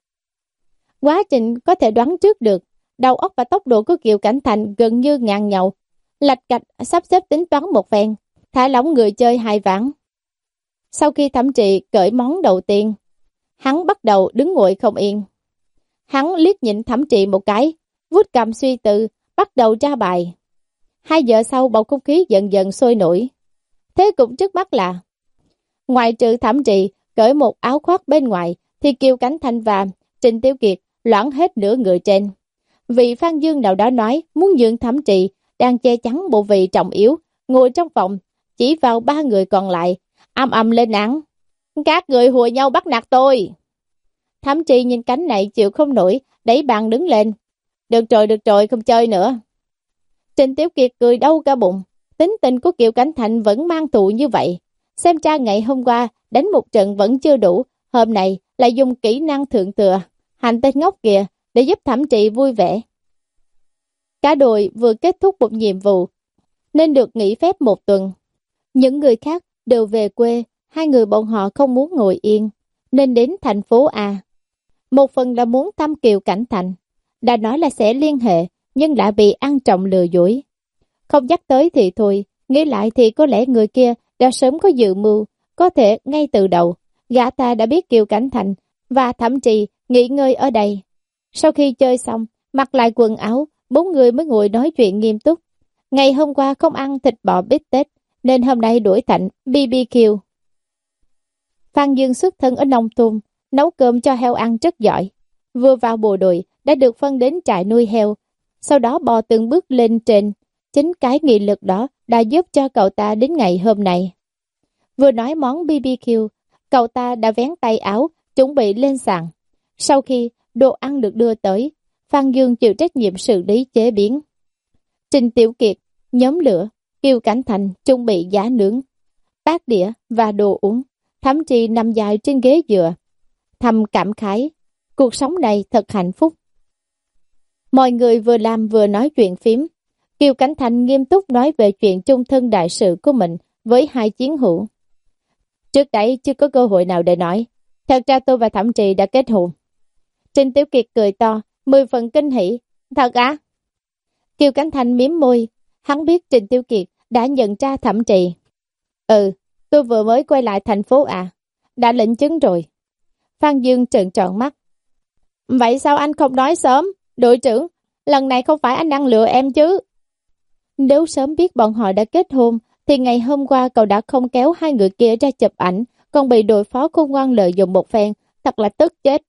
Quá trình có thể đoán trước được, đầu óc và tốc độ của Kiều Cảnh Thành gần như ngang nhau. Lạch cạch sắp xếp tính toán một phen, thả lỏng người chơi hai ván. Sau khi Thẩm Trì cởi món đầu tiên, hắn bắt đầu đứng nguội không yên. Hắn liếc nhìn Thẩm Trì một cái, vuốt cầm suy tư, bắt đầu ra bài. Hai giờ sau bầu không khí dần dần sôi nổi. Thế cũng trước mắt là, ngoài trừ Thẩm Trì cởi một áo khoác bên ngoài, thì Kiều Cảnh Thành và Trình Tiểu Kiệt loãng hết nửa người trên. Vị Phan Dương nào đó nói muốn nhượng Thẩm Trì, đang che chắn bộ vị trọng yếu, ngồi trong phòng, chỉ vào ba người còn lại, âm âm lên án. Các người hùa nhau bắt nạt tôi. Thẩm Trì nhìn cánh này chịu không nổi, đẩy bàn đứng lên. Được rồi, được rồi, không chơi nữa. Trình Tiểu Kiệt cười đau cả bụng. Tính tình của Kiều Cảnh Thành vẫn mang tụ như vậy. Xem ra ngày hôm qua đánh một trận vẫn chưa đủ, hôm nay lại dùng kỹ năng thượng thừa, hành tên ngốc kìa, để giúp Thẩm Trì vui vẻ. Cả đội vừa kết thúc một nhiệm vụ, nên được nghỉ phép một tuần. Những người khác đều về quê, hai người bọn họ không muốn ngồi yên, nên đến thành phố A. Một phần là muốn thăm Kiều Cảnh Thành, đã nói là sẽ liên hệ, nhưng lại bị ăn trộm lừa dối. Không nhắc tới thì thôi, nghĩ lại thì có lẽ người kia đã sớm có dự mưu, có thể ngay từ đầu, gã ta đã biết Kiều Cảnh Thành và Thẩm Trì nghỉ ngơi ở đây. Sau khi chơi xong, mặc lại quần áo, bốn người mới ngồi nói chuyện nghiêm túc. Ngày hôm qua không ăn thịt bò bít tết, nên hôm nay đổi thành bê bê quy. Phan Dương xuất thân ở nông thôn, nấu cơm cho heo ăn rất giỏi. Vừa vào bộ đội đã được phân đến trại nuôi heo, sau đó bò từng bước lên trên. Chính cái nghị lực đó đã giúp cho cậu ta đến ngày hôm nay. Vừa nói món bê bê quy, cậu ta đã vén tay áo, chuẩn bị lên sàn. Sau khi đồ ăn được đưa tới, Phan Dương chịu trách nhiệm xử lý chế biến. Trình Tiểu Kiệt, nhóm lửa, Kiều Cảnh Thành chuẩn bị giá nướng, bát đĩa và đồ uống. Thẩm Trì nằm dài trên ghế dựa, thầm cảm khái, cuộc sống này thật hạnh phúc. Mọi người vừa làm vừa nói chuyện phím. Kiều Cảnh Thành nghiêm túc nói về chuyện chung thân đại sự của mình với hai chiến hữu. Trước đấy chưa có cơ hội nào để nói. Thật ra tôi và Thẩm Trì đã kết hôn. Trình Tiểu Kiệt cười to, mười phần kinh hỉ. Thật á? Kiều Cảnh Thành mím môi. Hắn biết Trình Tiểu Kiệt đã nhận ra Thẩm Trì. Ừ, tôi vừa mới quay lại thành phố à. Đã lĩnh chứng rồi. Phan Dương trợn tròn mắt. Vậy sao anh không nói sớm? Đội trưởng, lần này không phải anh đang lừa em chứ? Nếu sớm biết bọn họ đã kết hôn, thì ngày hôm qua cậu đã không kéo hai người kia ra chụp ảnh, còn bị đội phó khôn ngoan lợi dụng một phen, thật là tức chết.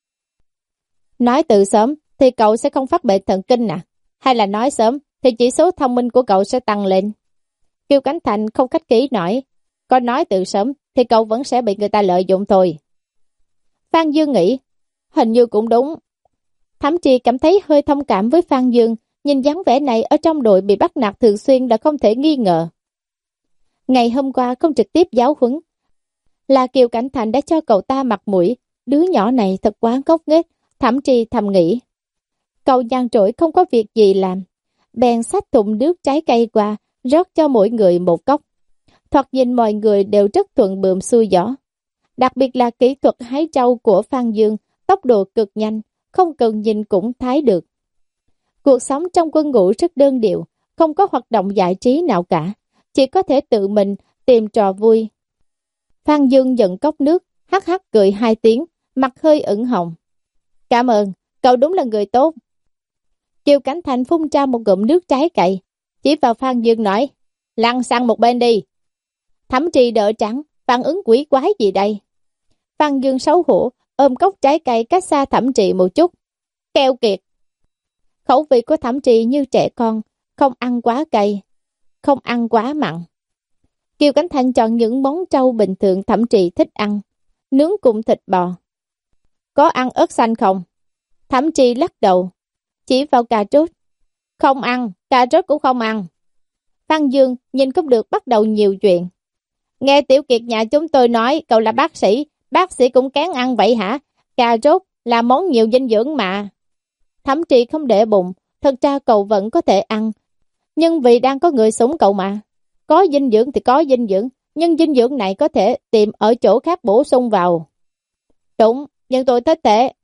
Nói từ sớm thì cậu sẽ không phát bệnh thần kinh à? Hay là nói sớm thì chỉ số thông minh của cậu sẽ tăng lên? Kiều Cảnh Thành không khách khí nói, còn nói từ sớm thì cậu vẫn sẽ bị người ta lợi dụng thôi. Phan Dương nghĩ, hình như cũng đúng. Thẩm Trì cảm thấy hơi thông cảm với Phan Dương, nhìn dáng vẻ này ở trong đội bị bắt nạt thường xuyên là không thể nghi ngờ. Ngày hôm qua không trực tiếp giáo huấn, là Kiều Cảnh Thành đã cho cậu ta mặt mũi, đứa nhỏ này thật quá ngốc nghếch, Thẩm Tri thầm nghĩ. Cậu nhàn rỗi không có việc gì làm, bèn xách thùng nước trái cây qua, rót cho mỗi người một cốc. Thoạt nhìn mọi người đều rất thuận buồm xuôi gió. Đặc biệt là kỹ thuật hái rau của Phan Dương, tốc độ cực nhanh, không cần nhìn cũng thấy được. Cuộc sống trong quân ngũ rất đơn điệu, không có hoạt động giải trí nào cả, chỉ có thể tự mình tìm trò vui. Phan Dương nhận cốc nước, hắc hắc cười hai tiếng, mặt hơi ửng hồng. Cảm ơn, cậu đúng là người tốt. Kiều Cảnh Thành phun ra một ngụm nước trái cây, chỉ vào Phan Dương nói, lăn sang một bên đi. Thẩm Trì đỡ trắng, phản ứng quỷ quái gì đây? Phan Dương xấu hổ, ôm cốc trái cây cách xa Thẩm Trì một chút. Keo kiệt. Khẩu vị của Thẩm Trì như trẻ con, không ăn quá cay, không ăn quá mặn. Kiều Cảnh Thành chọn những món trâu bình thường Thẩm Trì thích ăn, nướng cùng thịt bò. Có ăn ớt xanh không? Thẩm Trì lắc đầu, chỉ vào cà rốt. Không ăn, cà rốt cũng không ăn. Phan Dương nhìn không được bắt đầu nhiều chuyện. Nghe Tiểu Kiệt nhà chúng tôi nói cậu là bác sĩ, bác sĩ cũng kén ăn vậy hả? Cà rốt là món nhiều dinh dưỡng mà. Thẩm Trì không để bụng, thật ra cậu vẫn có thể ăn. Nhưng vì đang có người sủng cậu mà. Có dinh dưỡng thì có dinh dưỡng, nhưng dinh dưỡng này có thể tìm ở chỗ khác bổ sung vào. Đúng, nhưng tôi thích thế.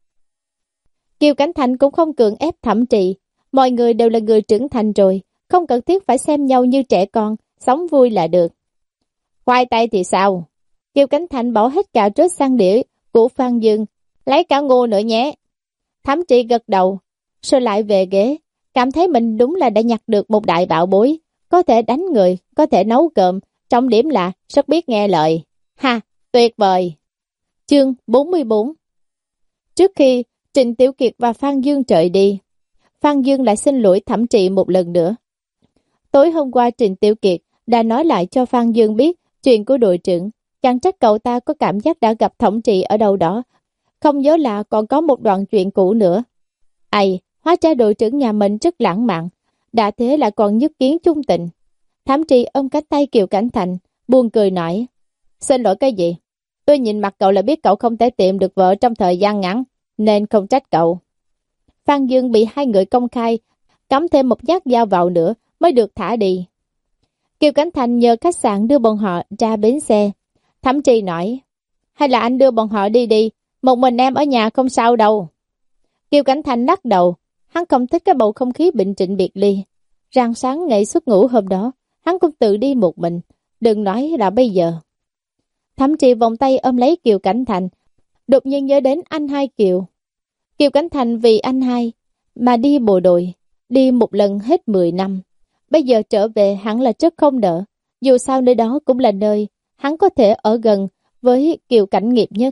Kiều Cảnh Thành cũng không cường ép Thẩm Trì. Mọi người đều là người trưởng thành rồi, không cần thiết phải xem nhau như trẻ con, sống vui là được. Khoai tây thì sao? Kiều Cảnh Thành bỏ hết cà rốt sang đĩa của Phan Dương, lấy cả ngô nữa nhé. Thẩm Trì gật đầu, rồi lại về ghế, cảm thấy mình đúng là đã nhặt được một đại bảo bối, có thể đánh người, có thể nấu cơm, trọng điểm là rất biết nghe lời. Ha, tuyệt vời! Chương bốn mươi bốn. Trước khi Trịnh Tiểu Kiệt và Phan Dương trời đi, Phan Dương lại xin lỗi Thẩm Trì một lần nữa. Tối hôm qua Trịnh Tiểu Kiệt đã nói lại cho Phan Dương biết chuyện của đội trưởng, chẳng trách cậu ta có cảm giác đã gặp Thẩm Trì ở đâu đó, không nhớ là còn có một đoạn chuyện cũ nữa. Ây, hóa ra đội trưởng nhà mình rất lãng mạn, đã thế là còn nhất kiến chung tình. Thẩm Trì ôm cánh tay Kiều Cảnh Thành, buồn cười nói, xin lỗi cái gì? Tôi nhìn mặt cậu là biết cậu không thể tìm được vợ trong thời gian ngắn, nên không trách cậu. Phan Dương bị hai người công khai, cắm thêm một nhát dao vào nữa mới được thả đi. Kiều Cảnh Thành nhờ khách sạn đưa bọn họ ra bến xe. Thẩm Trì nói, hay là anh đưa bọn họ đi đi, một mình em ở nhà không sao đâu. Kiều Cảnh Thành lắc đầu, hắn không thích cái bầu không khí bệnh trịnh biệt ly. Rạng sáng ngày xuất ngũ hôm đó, hắn cũng tự đi một mình, đừng nói là bây giờ. Thẩm Trì vòng tay ôm lấy Kiều Cảnh Thành, đột nhiên nhớ đến anh hai Kiều. Kiều Cảnh Thành vì anh hai mà đi bộ đội, đi một lần hết mười năm. Bây giờ trở về hắn là rất không đỡ, dù sao nơi đó cũng là nơi hắn có thể ở gần với Kiều Cảnh Nghiệp nhất.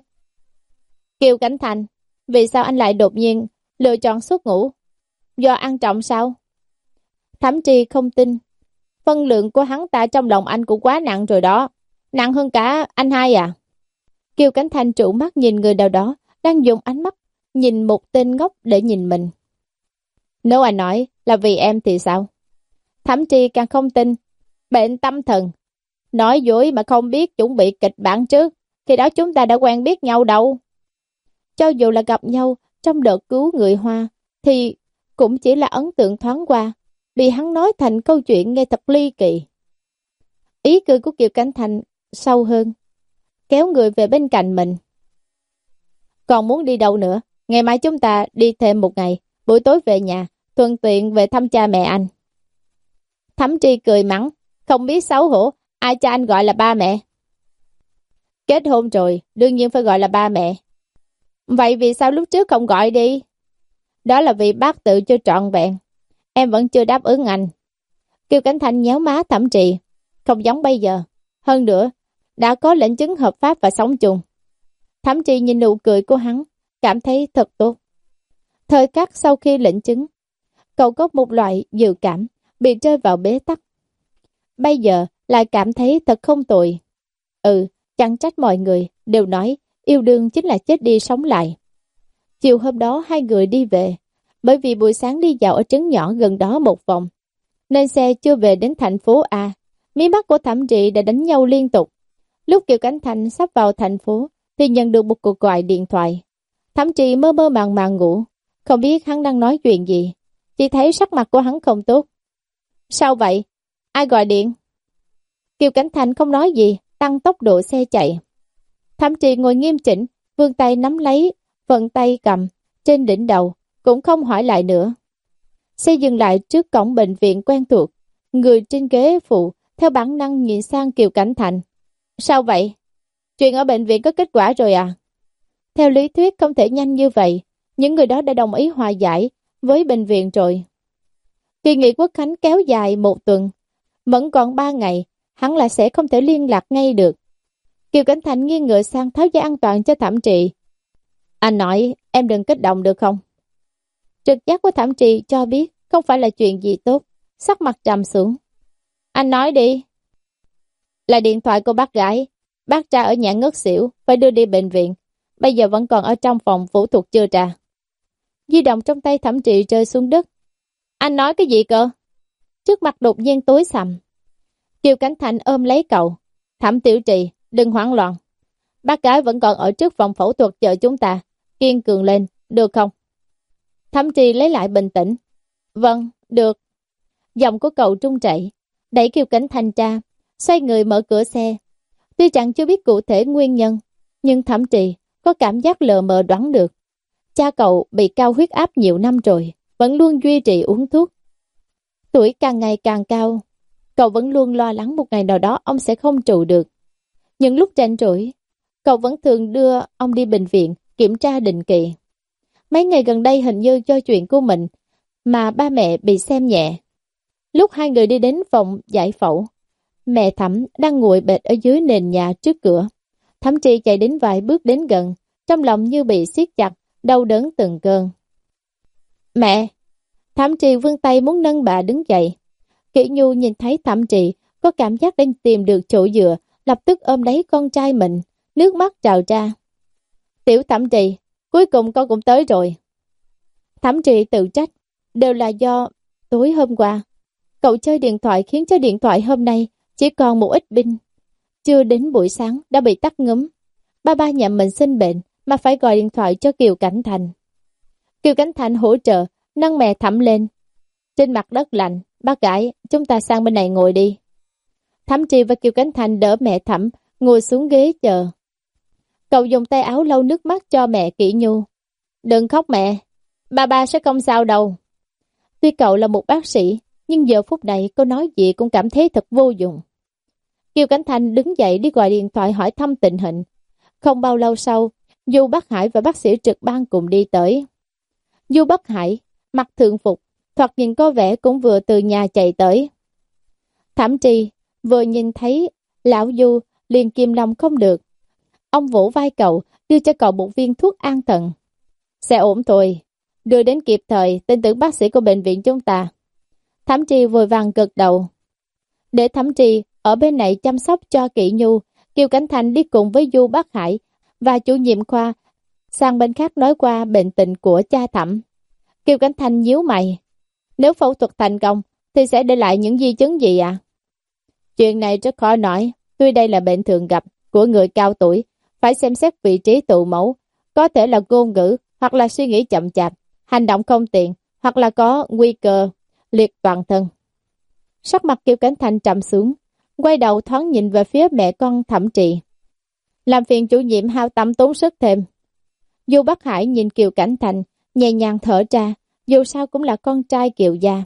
Kiều Cảnh Thành, vì sao anh lại đột nhiên lựa chọn xuất ngũ? Do ăn trọng sao? Thẩm Trì không tin. Phân lượng của hắn ta trong lòng anh cũng quá nặng rồi đó. Nặng hơn cả anh hai à? Kiều Cảnh Thành trụ mắt nhìn người nào đó đang dùng ánh mắt nhìn một tên ngốc để nhìn mình. Nếu anh nói là vì em thì sao? Thẩm Trì càng không tin. Bệnh tâm thần. Nói dối mà không biết chuẩn bị kịch bản trước, khi đó chúng ta đã quen biết nhau đâu. Cho dù là gặp nhau trong đợt cứu người Hoa, thì cũng chỉ là ấn tượng thoáng qua, bị hắn nói thành câu chuyện nghe thật ly kỳ. Ý cười của Kiều Cảnh Thành sâu hơn, kéo người về bên cạnh mình. Còn muốn đi đâu nữa? Ngày mai chúng ta đi thêm một ngày, buổi tối về nhà, thuận tiện về thăm cha mẹ anh. Thẩm Trì cười mắng, không biết xấu hổ, ai cho anh gọi là ba mẹ? Kết hôn rồi, đương nhiên phải gọi là ba mẹ. Vậy vì sao lúc trước không gọi đi? Đó là vì bác tự chưa trọn vẹn. Em vẫn chưa đáp ứng anh. Kiều Cảnh Thành nhéo má Thẩm Trì, không giống bây giờ. Hơn nữa, đã có lệnh chứng hợp pháp và sống chung. Thẩm Trì nhìn nụ cười của hắn, cảm thấy thật tốt. Thời khắc sau khi lệnh chứng, cậu có một loại dự cảm bị rơi vào bế tắc. Bây giờ lại cảm thấy thật không tồi. Ừ, chẳng trách mọi người đều nói yêu đương chính là chết đi sống lại. Chiều hôm đó hai người đi về, bởi vì buổi sáng đi dạo ở trấn nhỏ gần đó một vòng, nên xe chưa về đến thành phố A. Mí mắt của Thẩm Trì đã đánh nhau liên tục. Lúc Kiều Cánh Thành sắp vào thành phố thì nhận được một cuộc gọi điện thoại. Thẩm Trì mơ mơ màng màng ngủ, không biết hắn đang nói chuyện gì, chỉ thấy sắc mặt của hắn không tốt. Sao vậy? Ai gọi điện? Kiều Cảnh Thành không nói gì, tăng tốc độ xe chạy. Thẩm Trì ngồi nghiêm chỉnh, vươn tay nắm lấy, vận tay cầm, trên đỉnh đầu, cũng không hỏi lại nữa. Xe dừng lại trước cổng bệnh viện quen thuộc, người trên ghế phụ theo bản năng nhìn sang Kiều Cảnh Thành. Sao vậy? Chuyện ở bệnh viện có kết quả rồi à? Theo lý thuyết không thể nhanh như vậy, những người đó đã đồng ý hòa giải với bệnh viện rồi. Kỳ nghỉ Quốc Khánh kéo dài một tuần, vẫn còn ba ngày, hắn là sẽ không thể liên lạc ngay được. Kiều Cảnh Thành nghiêng ngựa sang tháo dây an toàn cho Thẩm Trì. Anh nói em đừng kích động được không? Trực giác của Thẩm Trì cho biết không phải là chuyện gì tốt, sắc mặt trầm xuống. Anh nói đi. Là điện thoại của bác gái, bác tra ở nhà ngất xỉu, phải đưa đi bệnh viện. Bây giờ vẫn còn ở trong phòng phẫu thuật chưa tra. Di động trong tay Thẩm Trì rơi xuống đất. Anh nói cái gì cơ? Trước mặt đột nhiên tối sầm. Kiều Cảnh Thành ôm lấy cậu. Thẩm Tiểu Trì, đừng hoảng loạn. Bác gái vẫn còn ở trước phòng phẫu thuật chờ chúng ta. Kiên cường lên, được không? Thẩm Trì lấy lại bình tĩnh. Vâng, được. Giọng của cậu trung chảy, đẩy Kiều Cảnh Thành ra, xoay người mở cửa xe. Tuy chẳng chưa biết cụ thể nguyên nhân, nhưng Thẩm Trì có cảm giác lờ mờ đoán được. Cha cậu bị cao huyết áp nhiều năm rồi, vẫn luôn duy trì uống thuốc. Tuổi càng ngày càng cao, cậu vẫn luôn lo lắng một ngày nào đó ông sẽ không trụ được. Những lúc rảnh rỗi, cậu vẫn thường đưa ông đi bệnh viện kiểm tra định kỳ. Mấy ngày gần đây hình như do chuyện của mình mà ba mẹ bị xem nhẹ. Lúc hai người đi đến phòng giải phẫu, mẹ Thẩm đang ngồi bệt ở dưới nền nhà trước cửa. Thẩm Trì chạy đến vài bước đến gần, trong lòng như bị siết chặt, đau đớn từng cơn. Mẹ! Thẩm Trì vươn tay muốn nâng bà đứng dậy. Kỷ Nhu nhìn thấy Thẩm Trì có cảm giác đang tìm được chỗ dựa, lập tức ôm lấy con trai mình, nước mắt trào ra. Tiểu Thẩm Trì, cuối cùng con cũng tới rồi. Thẩm Trì tự trách, đều là do tối hôm qua cậu chơi điện thoại khiến cho điện thoại hôm nay chỉ còn một ít pin. Chưa đến buổi sáng đã bị tắt ngúm. Ba ba nhận mình sinh bệnh mà phải gọi điện thoại cho Kiều Cảnh Thành. Kiều Cảnh Thành hỗ trợ nâng mẹ Thẩm lên. Trên mặt đất lạnh, bác gái, chúng ta sang bên này ngồi đi. Thẩm Trì và Kiều Cảnh Thành đỡ mẹ Thẩm ngồi xuống ghế chờ. Cậu dùng tay áo lau nước mắt cho mẹ Kỷ Nhu. Đừng khóc mẹ, ba ba sẽ không sao đâu. Tuy cậu là một bác sĩ, nhưng giờ phút này cô nói gì cũng cảm thấy thật vô dụng. Kiều Cảnh Thành đứng dậy đi gọi điện thoại hỏi thăm tình hình. Không bao lâu sau, Du Bắc Hải và bác sĩ trực ban cùng đi tới. Du Bắc Hải mặc thường phục, thoạt nhìn có vẻ cũng vừa từ nhà chạy tới. Thẩm Trì vừa nhìn thấy lão Du liền kìm lòng không được. Ông vỗ vai cậu, đưa cho cậu một viên thuốc an thần. Sẽ ổn thôi, đưa đến kịp thời, tin tưởng bác sĩ của bệnh viện chúng ta. Thẩm Trì vội vàng gật đầu. Để Thẩm Trì ở bên này chăm sóc cho Kỷ Nhu, Kiều Cảnh Thành đi cùng với Du Bắc Hải và chủ nhiệm khoa sang bên khác nói qua bệnh tình của cha Thẩm. Kiều Cảnh Thành nhíu mày. Nếu phẫu thuật thành công thì sẽ để lại những di chứng gì ạ? À? Chuyện này rất khó nói. Tuy đây là bệnh thường gặp của người cao tuổi, phải xem xét vị trí tụ mẫu, có thể là ngôn ngữ hoặc là suy nghĩ chậm chạp, hành động không tiện hoặc là có nguy cơ liệt toàn thân. Sắc mặt Kiều Cảnh Thành trầm xuống, quay đầu thoáng nhìn về phía mẹ con Thẩm Trì. Làm phiền chủ nhiệm hao tâm tốn sức thêm. Du Bắc Hải nhìn Kiều Cảnh Thành, nhẹ nhàng thở ra, dù sao cũng là con trai Kiều gia.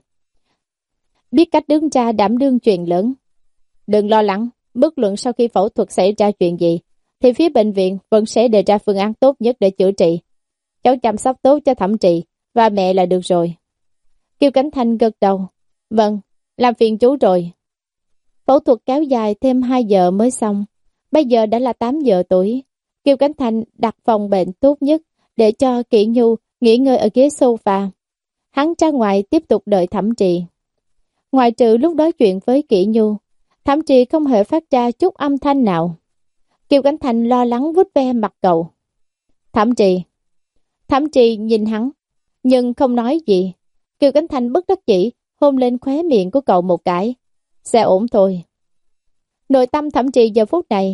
Biết cách đứng ra đảm đương chuyện lớn. Đừng lo lắng, bất luận sau khi phẫu thuật xảy ra chuyện gì, thì phía bệnh viện vẫn sẽ đề ra phương án tốt nhất để chữa trị. Cháu chăm sóc tốt cho Thẩm Trì và mẹ là được rồi. Kiều Cảnh Thành gật đầu. Vâng, làm phiền chú rồi. Phẫu thuật kéo dài thêm hai giờ mới xong. Bây giờ đã là tám giờ tối. Kiều Cảnh Thành đặt phòng bệnh tốt nhất để cho Kỷ Nhu nghỉ ngơi ở ghế sofa. Hắn ra ngoài tiếp tục đợi Thẩm Trì. Ngoại trừ lúc nói chuyện với Kỷ Nhu, Thẩm Trì không hề phát ra chút âm thanh nào. Kiều Cảnh Thành lo lắng vuốt ve mặt cậu. Thẩm Trì. Thẩm Trì nhìn hắn, nhưng không nói gì. Kiều Cảnh Thành bất đắc dĩ hôn lên khóe miệng của cậu một cái. Sẽ ổn thôi. Nội tâm Thẩm Trì giờ phút này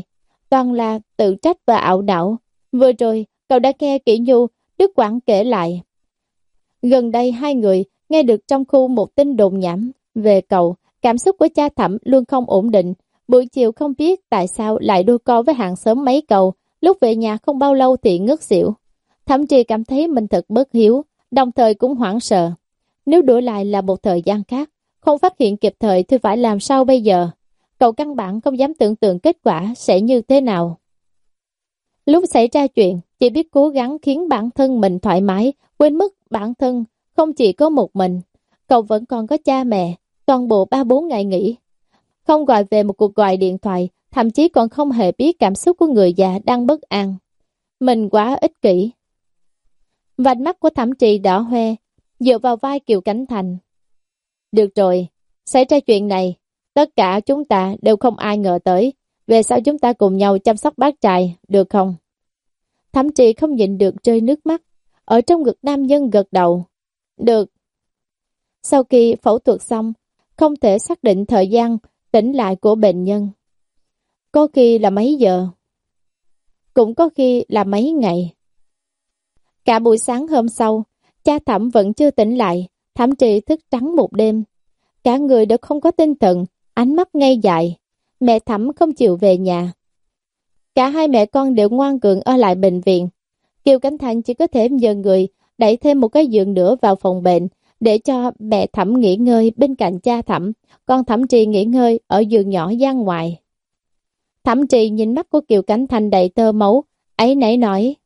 toàn là tự trách và ảo não. Vừa rồi, cậu đã nghe Kỷ Nhu, Đức Quảng kể lại. Gần đây hai người nghe được trong khu một tin đồn nhảm về cậu, cảm xúc của cha Thẩm luôn không ổn định. Buổi chiều không biết tại sao lại đôi co với hàng xóm mấy câu, lúc về nhà không bao lâu thì ngất xỉu. Thậm chí cảm thấy mình thật bất hiếu, đồng thời cũng hoảng sợ. Nếu đổi lại là một thời gian khác, không phát hiện kịp thời thì phải làm sao bây giờ? Cậu căn bản không dám tưởng tượng kết quả sẽ như thế nào. Lúc xảy ra chuyện, chỉ biết cố gắng khiến bản thân mình thoải mái, quên mất bản thân không chỉ có một mình. Cậu vẫn còn có cha mẹ, toàn bộ ba bốn ngày nghỉ. Không gọi về một cuộc gọi điện thoại, thậm chí còn không hề biết cảm xúc của người già đang bất an. Mình quá ích kỷ. Vành mắt của Thẩm Trì đỏ hoe, dựa vào vai Kiều Cảnh Thành. Được rồi, xảy ra chuyện này, tất cả chúng ta đều không ai ngờ tới. Về sau chúng ta cùng nhau chăm sóc bác trai, được không? Thẩm Trì không nhịn được rơi nước mắt, ở trong ngực nam nhân gật đầu. Được. Sau khi phẫu thuật xong, không thể xác định thời gian tỉnh lại của bệnh nhân. Có khi là mấy giờ, cũng có khi là mấy ngày. Cả buổi sáng hôm sau, cha Thẩm vẫn chưa tỉnh lại, Thẩm Trì thức trắng một đêm. Cả người đều không có tinh thần, ánh mắt ngây dại. Mẹ Thẩm không chịu về nhà. Cả hai mẹ con đều ngoan cường ở lại bệnh viện. Kiều Cảnh Thành chỉ có thể nhờ người đẩy thêm một cái giường nữa vào phòng bệnh để cho mẹ Thẩm nghỉ ngơi bên cạnh cha Thẩm, còn Thẩm Trì nghỉ ngơi ở giường nhỏ gian ngoài. Thẩm Trì nhìn mắt của Kiều Cảnh Thành đầy tơ máu, ấy nãy nói.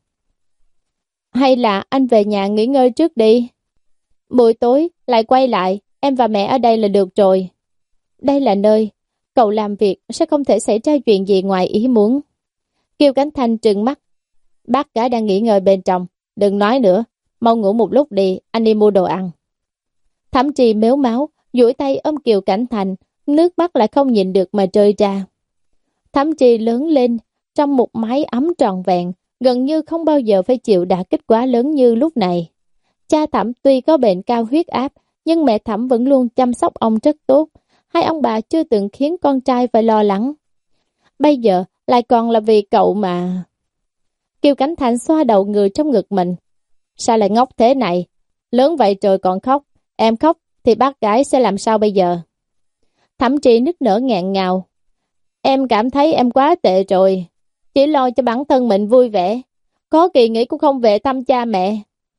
Hay là anh về nhà nghỉ ngơi trước đi. Buổi tối lại quay lại, em và mẹ ở đây là được rồi. Đây là nơi cậu làm việc, sẽ không thể xảy ra chuyện gì ngoài ý muốn. Kiều Cảnh Thành trừng mắt. Bác gái đang nghỉ ngơi bên trong, đừng nói nữa, mau ngủ một lúc đi, anh đi mua đồ ăn. Thẩm Trì mếu máu, duỗi tay ôm Kiều Cảnh Thành, nước mắt lại không nhìn được mà rơi ra. Thẩm Trì lớn lên trong một mái ấm tròn vẹn, gần như không bao giờ phải chịu đả kích quá lớn như lúc này. Cha Thẩm tuy có bệnh cao huyết áp, nhưng mẹ Thẩm vẫn luôn chăm sóc ông rất tốt. Hai ông bà chưa từng khiến con trai phải lo lắng. Bây giờ lại còn là vì cậu mà. Kiều Cảnh Thành xoa đầu người trong ngực mình. Sao lại ngốc thế này? Lớn vậy rồi còn khóc. Em khóc thì bác gái sẽ làm sao bây giờ? Thẩm Trì nức nở nghẹn ngào. Em cảm thấy em quá tệ rồi. Chỉ lo cho bản thân mình vui vẻ. Có kỳ nghỉ cũng không về thăm cha mẹ.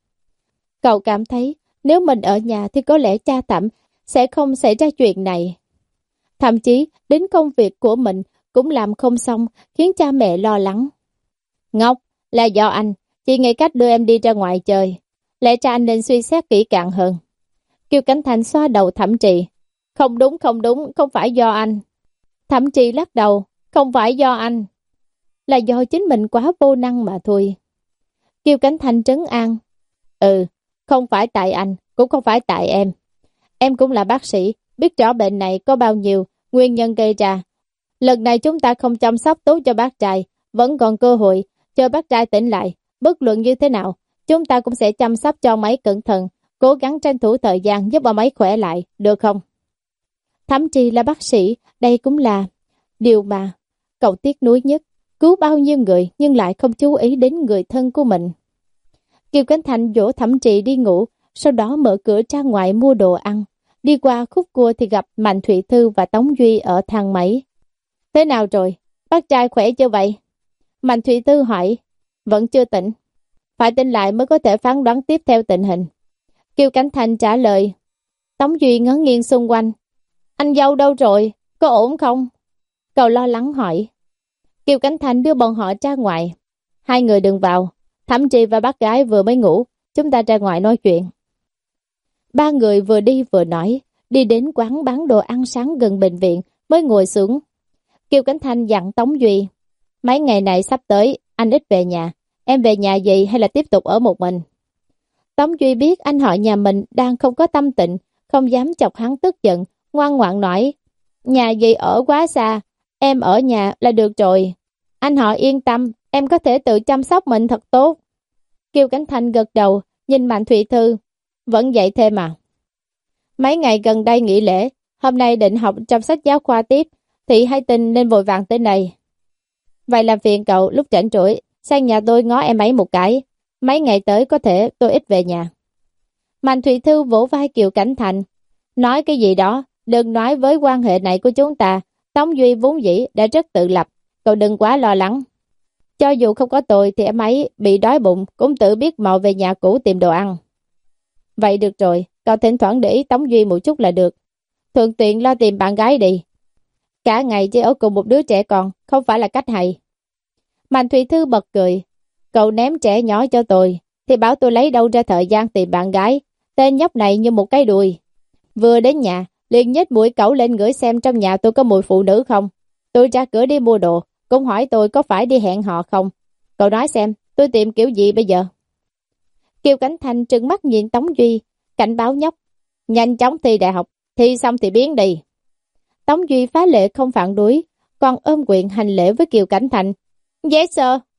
Cậu cảm thấy nếu mình ở nhà thì có lẽ cha Thẩm sẽ không xảy ra chuyện này. Thậm chí đến công việc của mình cũng làm không xong, khiến cha mẹ lo lắng. Ngốc, là do anh, chị nghĩ cách đưa em đi ra ngoài chơi. Lẽ ra anh nên suy xét kỹ càng hơn. Kiều Cảnh Thành xoa đầu Thẩm Trì. Không đúng, không đúng, không phải do anh. Thẩm Trì lắc đầu, không phải do anh. Là do chính mình quá vô năng mà thôi. Kiều Cảnh Thành trấn an. Ừ, không phải tại anh, cũng không phải tại em. Em cũng là bác sĩ, biết rõ bệnh này có bao nhiêu nguyên nhân gây ra. Lần này chúng ta không chăm sóc tốt cho bác trai, vẫn còn cơ hội, chờ bác trai tỉnh lại. Bất luận như thế nào, chúng ta cũng sẽ chăm sóc cho ông ấy cẩn thận, cố gắng tranh thủ thời gian giúp ông ấy khỏe lại, được không? Thậm chí là bác sĩ, đây cũng là điều mà cậu tiếc nuối nhất. Cứu bao nhiêu người nhưng lại không chú ý đến người thân của mình. Kiều Cảnh Thành dỗ Thẩm Trì đi ngủ, sau đó mở cửa ra ngoài mua đồ ăn. Đi qua khúc cua thì gặp Mạnh Thụy Thư và Tống Duy ở thang máy. Thế nào rồi? Bác trai khỏe chưa vậy? Mạnh Thụy Thư hỏi. Vẫn chưa tỉnh. Phải tỉnh lại mới có thể phán đoán tiếp theo tình hình. Kiều Cảnh Thành trả lời. Tống Duy ngó nghiêng xung quanh. Anh dâu đâu rồi? Có ổn không? Cậu lo lắng hỏi. Kiều Cảnh Thành đưa bọn họ ra ngoài. Hai người đừng vào. Thẩm Trì và bác gái vừa mới ngủ. Chúng ta ra ngoài nói chuyện. Ba người vừa đi vừa nói. Đi đến quán bán đồ ăn sáng gần bệnh viện mới ngồi xuống. Kiều Cảnh Thành dặn Tống Duy. Mấy ngày này sắp tới, anh ít về nhà. Em về nhà vậy hay là tiếp tục ở một mình? Tống Duy biết anh họ nhà mình đang không có tâm tịnh, không dám chọc hắn tức giận, ngoan ngoãn nói. Nhà gì ở quá xa, em ở nhà là được rồi. Anh họ yên tâm, em có thể tự chăm sóc mình thật tốt. Kiều Cảnh Thành gật đầu, nhìn Mạnh Thụy Thư. Vẫn dạy thêm à? Mấy ngày gần đây nghỉ lễ, hôm nay định học trong sách giáo khoa tiếp, thì hay tin nên vội vàng tới đây. Vậy làm phiền cậu lúc rảnh rỗi sang nhà tôi ngó em ấy một cái. Mấy ngày tới có thể tôi ít về nhà. Mạnh Thụy Thư vỗ vai Kiều Cảnh Thành. Nói cái gì đó, đừng nói với quan hệ này của chúng ta. Tống Duy vốn dĩ đã rất tự lập, cậu đừng quá lo lắng. Cho dù không có tôi thì em ấy bị đói bụng cũng tự biết mò về nhà cũ tìm đồ ăn. Vậy được rồi, cậu thỉnh thoảng để ý Tống Duy một chút là được. Thuận tiện lo tìm bạn gái đi. Cả ngày chỉ ở cùng một đứa trẻ con, không phải là cách hay. Mạnh Thụy Thư bật cười. Cậu ném trẻ nhỏ cho tôi, thì bảo tôi lấy đâu ra thời gian tìm bạn gái. Tên nhóc này như một cái đùi. Vừa đến nhà, liền nhếch mũi cẩu lên ngửi xem trong nhà tôi có mùi phụ nữ không. Tôi ra cửa đi mua đồ, cũng hỏi tôi có phải đi hẹn hò không. Cậu nói xem, tôi tìm kiểu gì bây giờ? Kiều Cảnh Thành trừng mắt nhìn Tống Duy, cảnh báo nhóc. Nhanh chóng thi đại học, thi xong thì biến đi. Tống Duy phá lệ không phản đối, còn ôm quyền hành lễ với Kiều Cảnh Thành. Yes sir.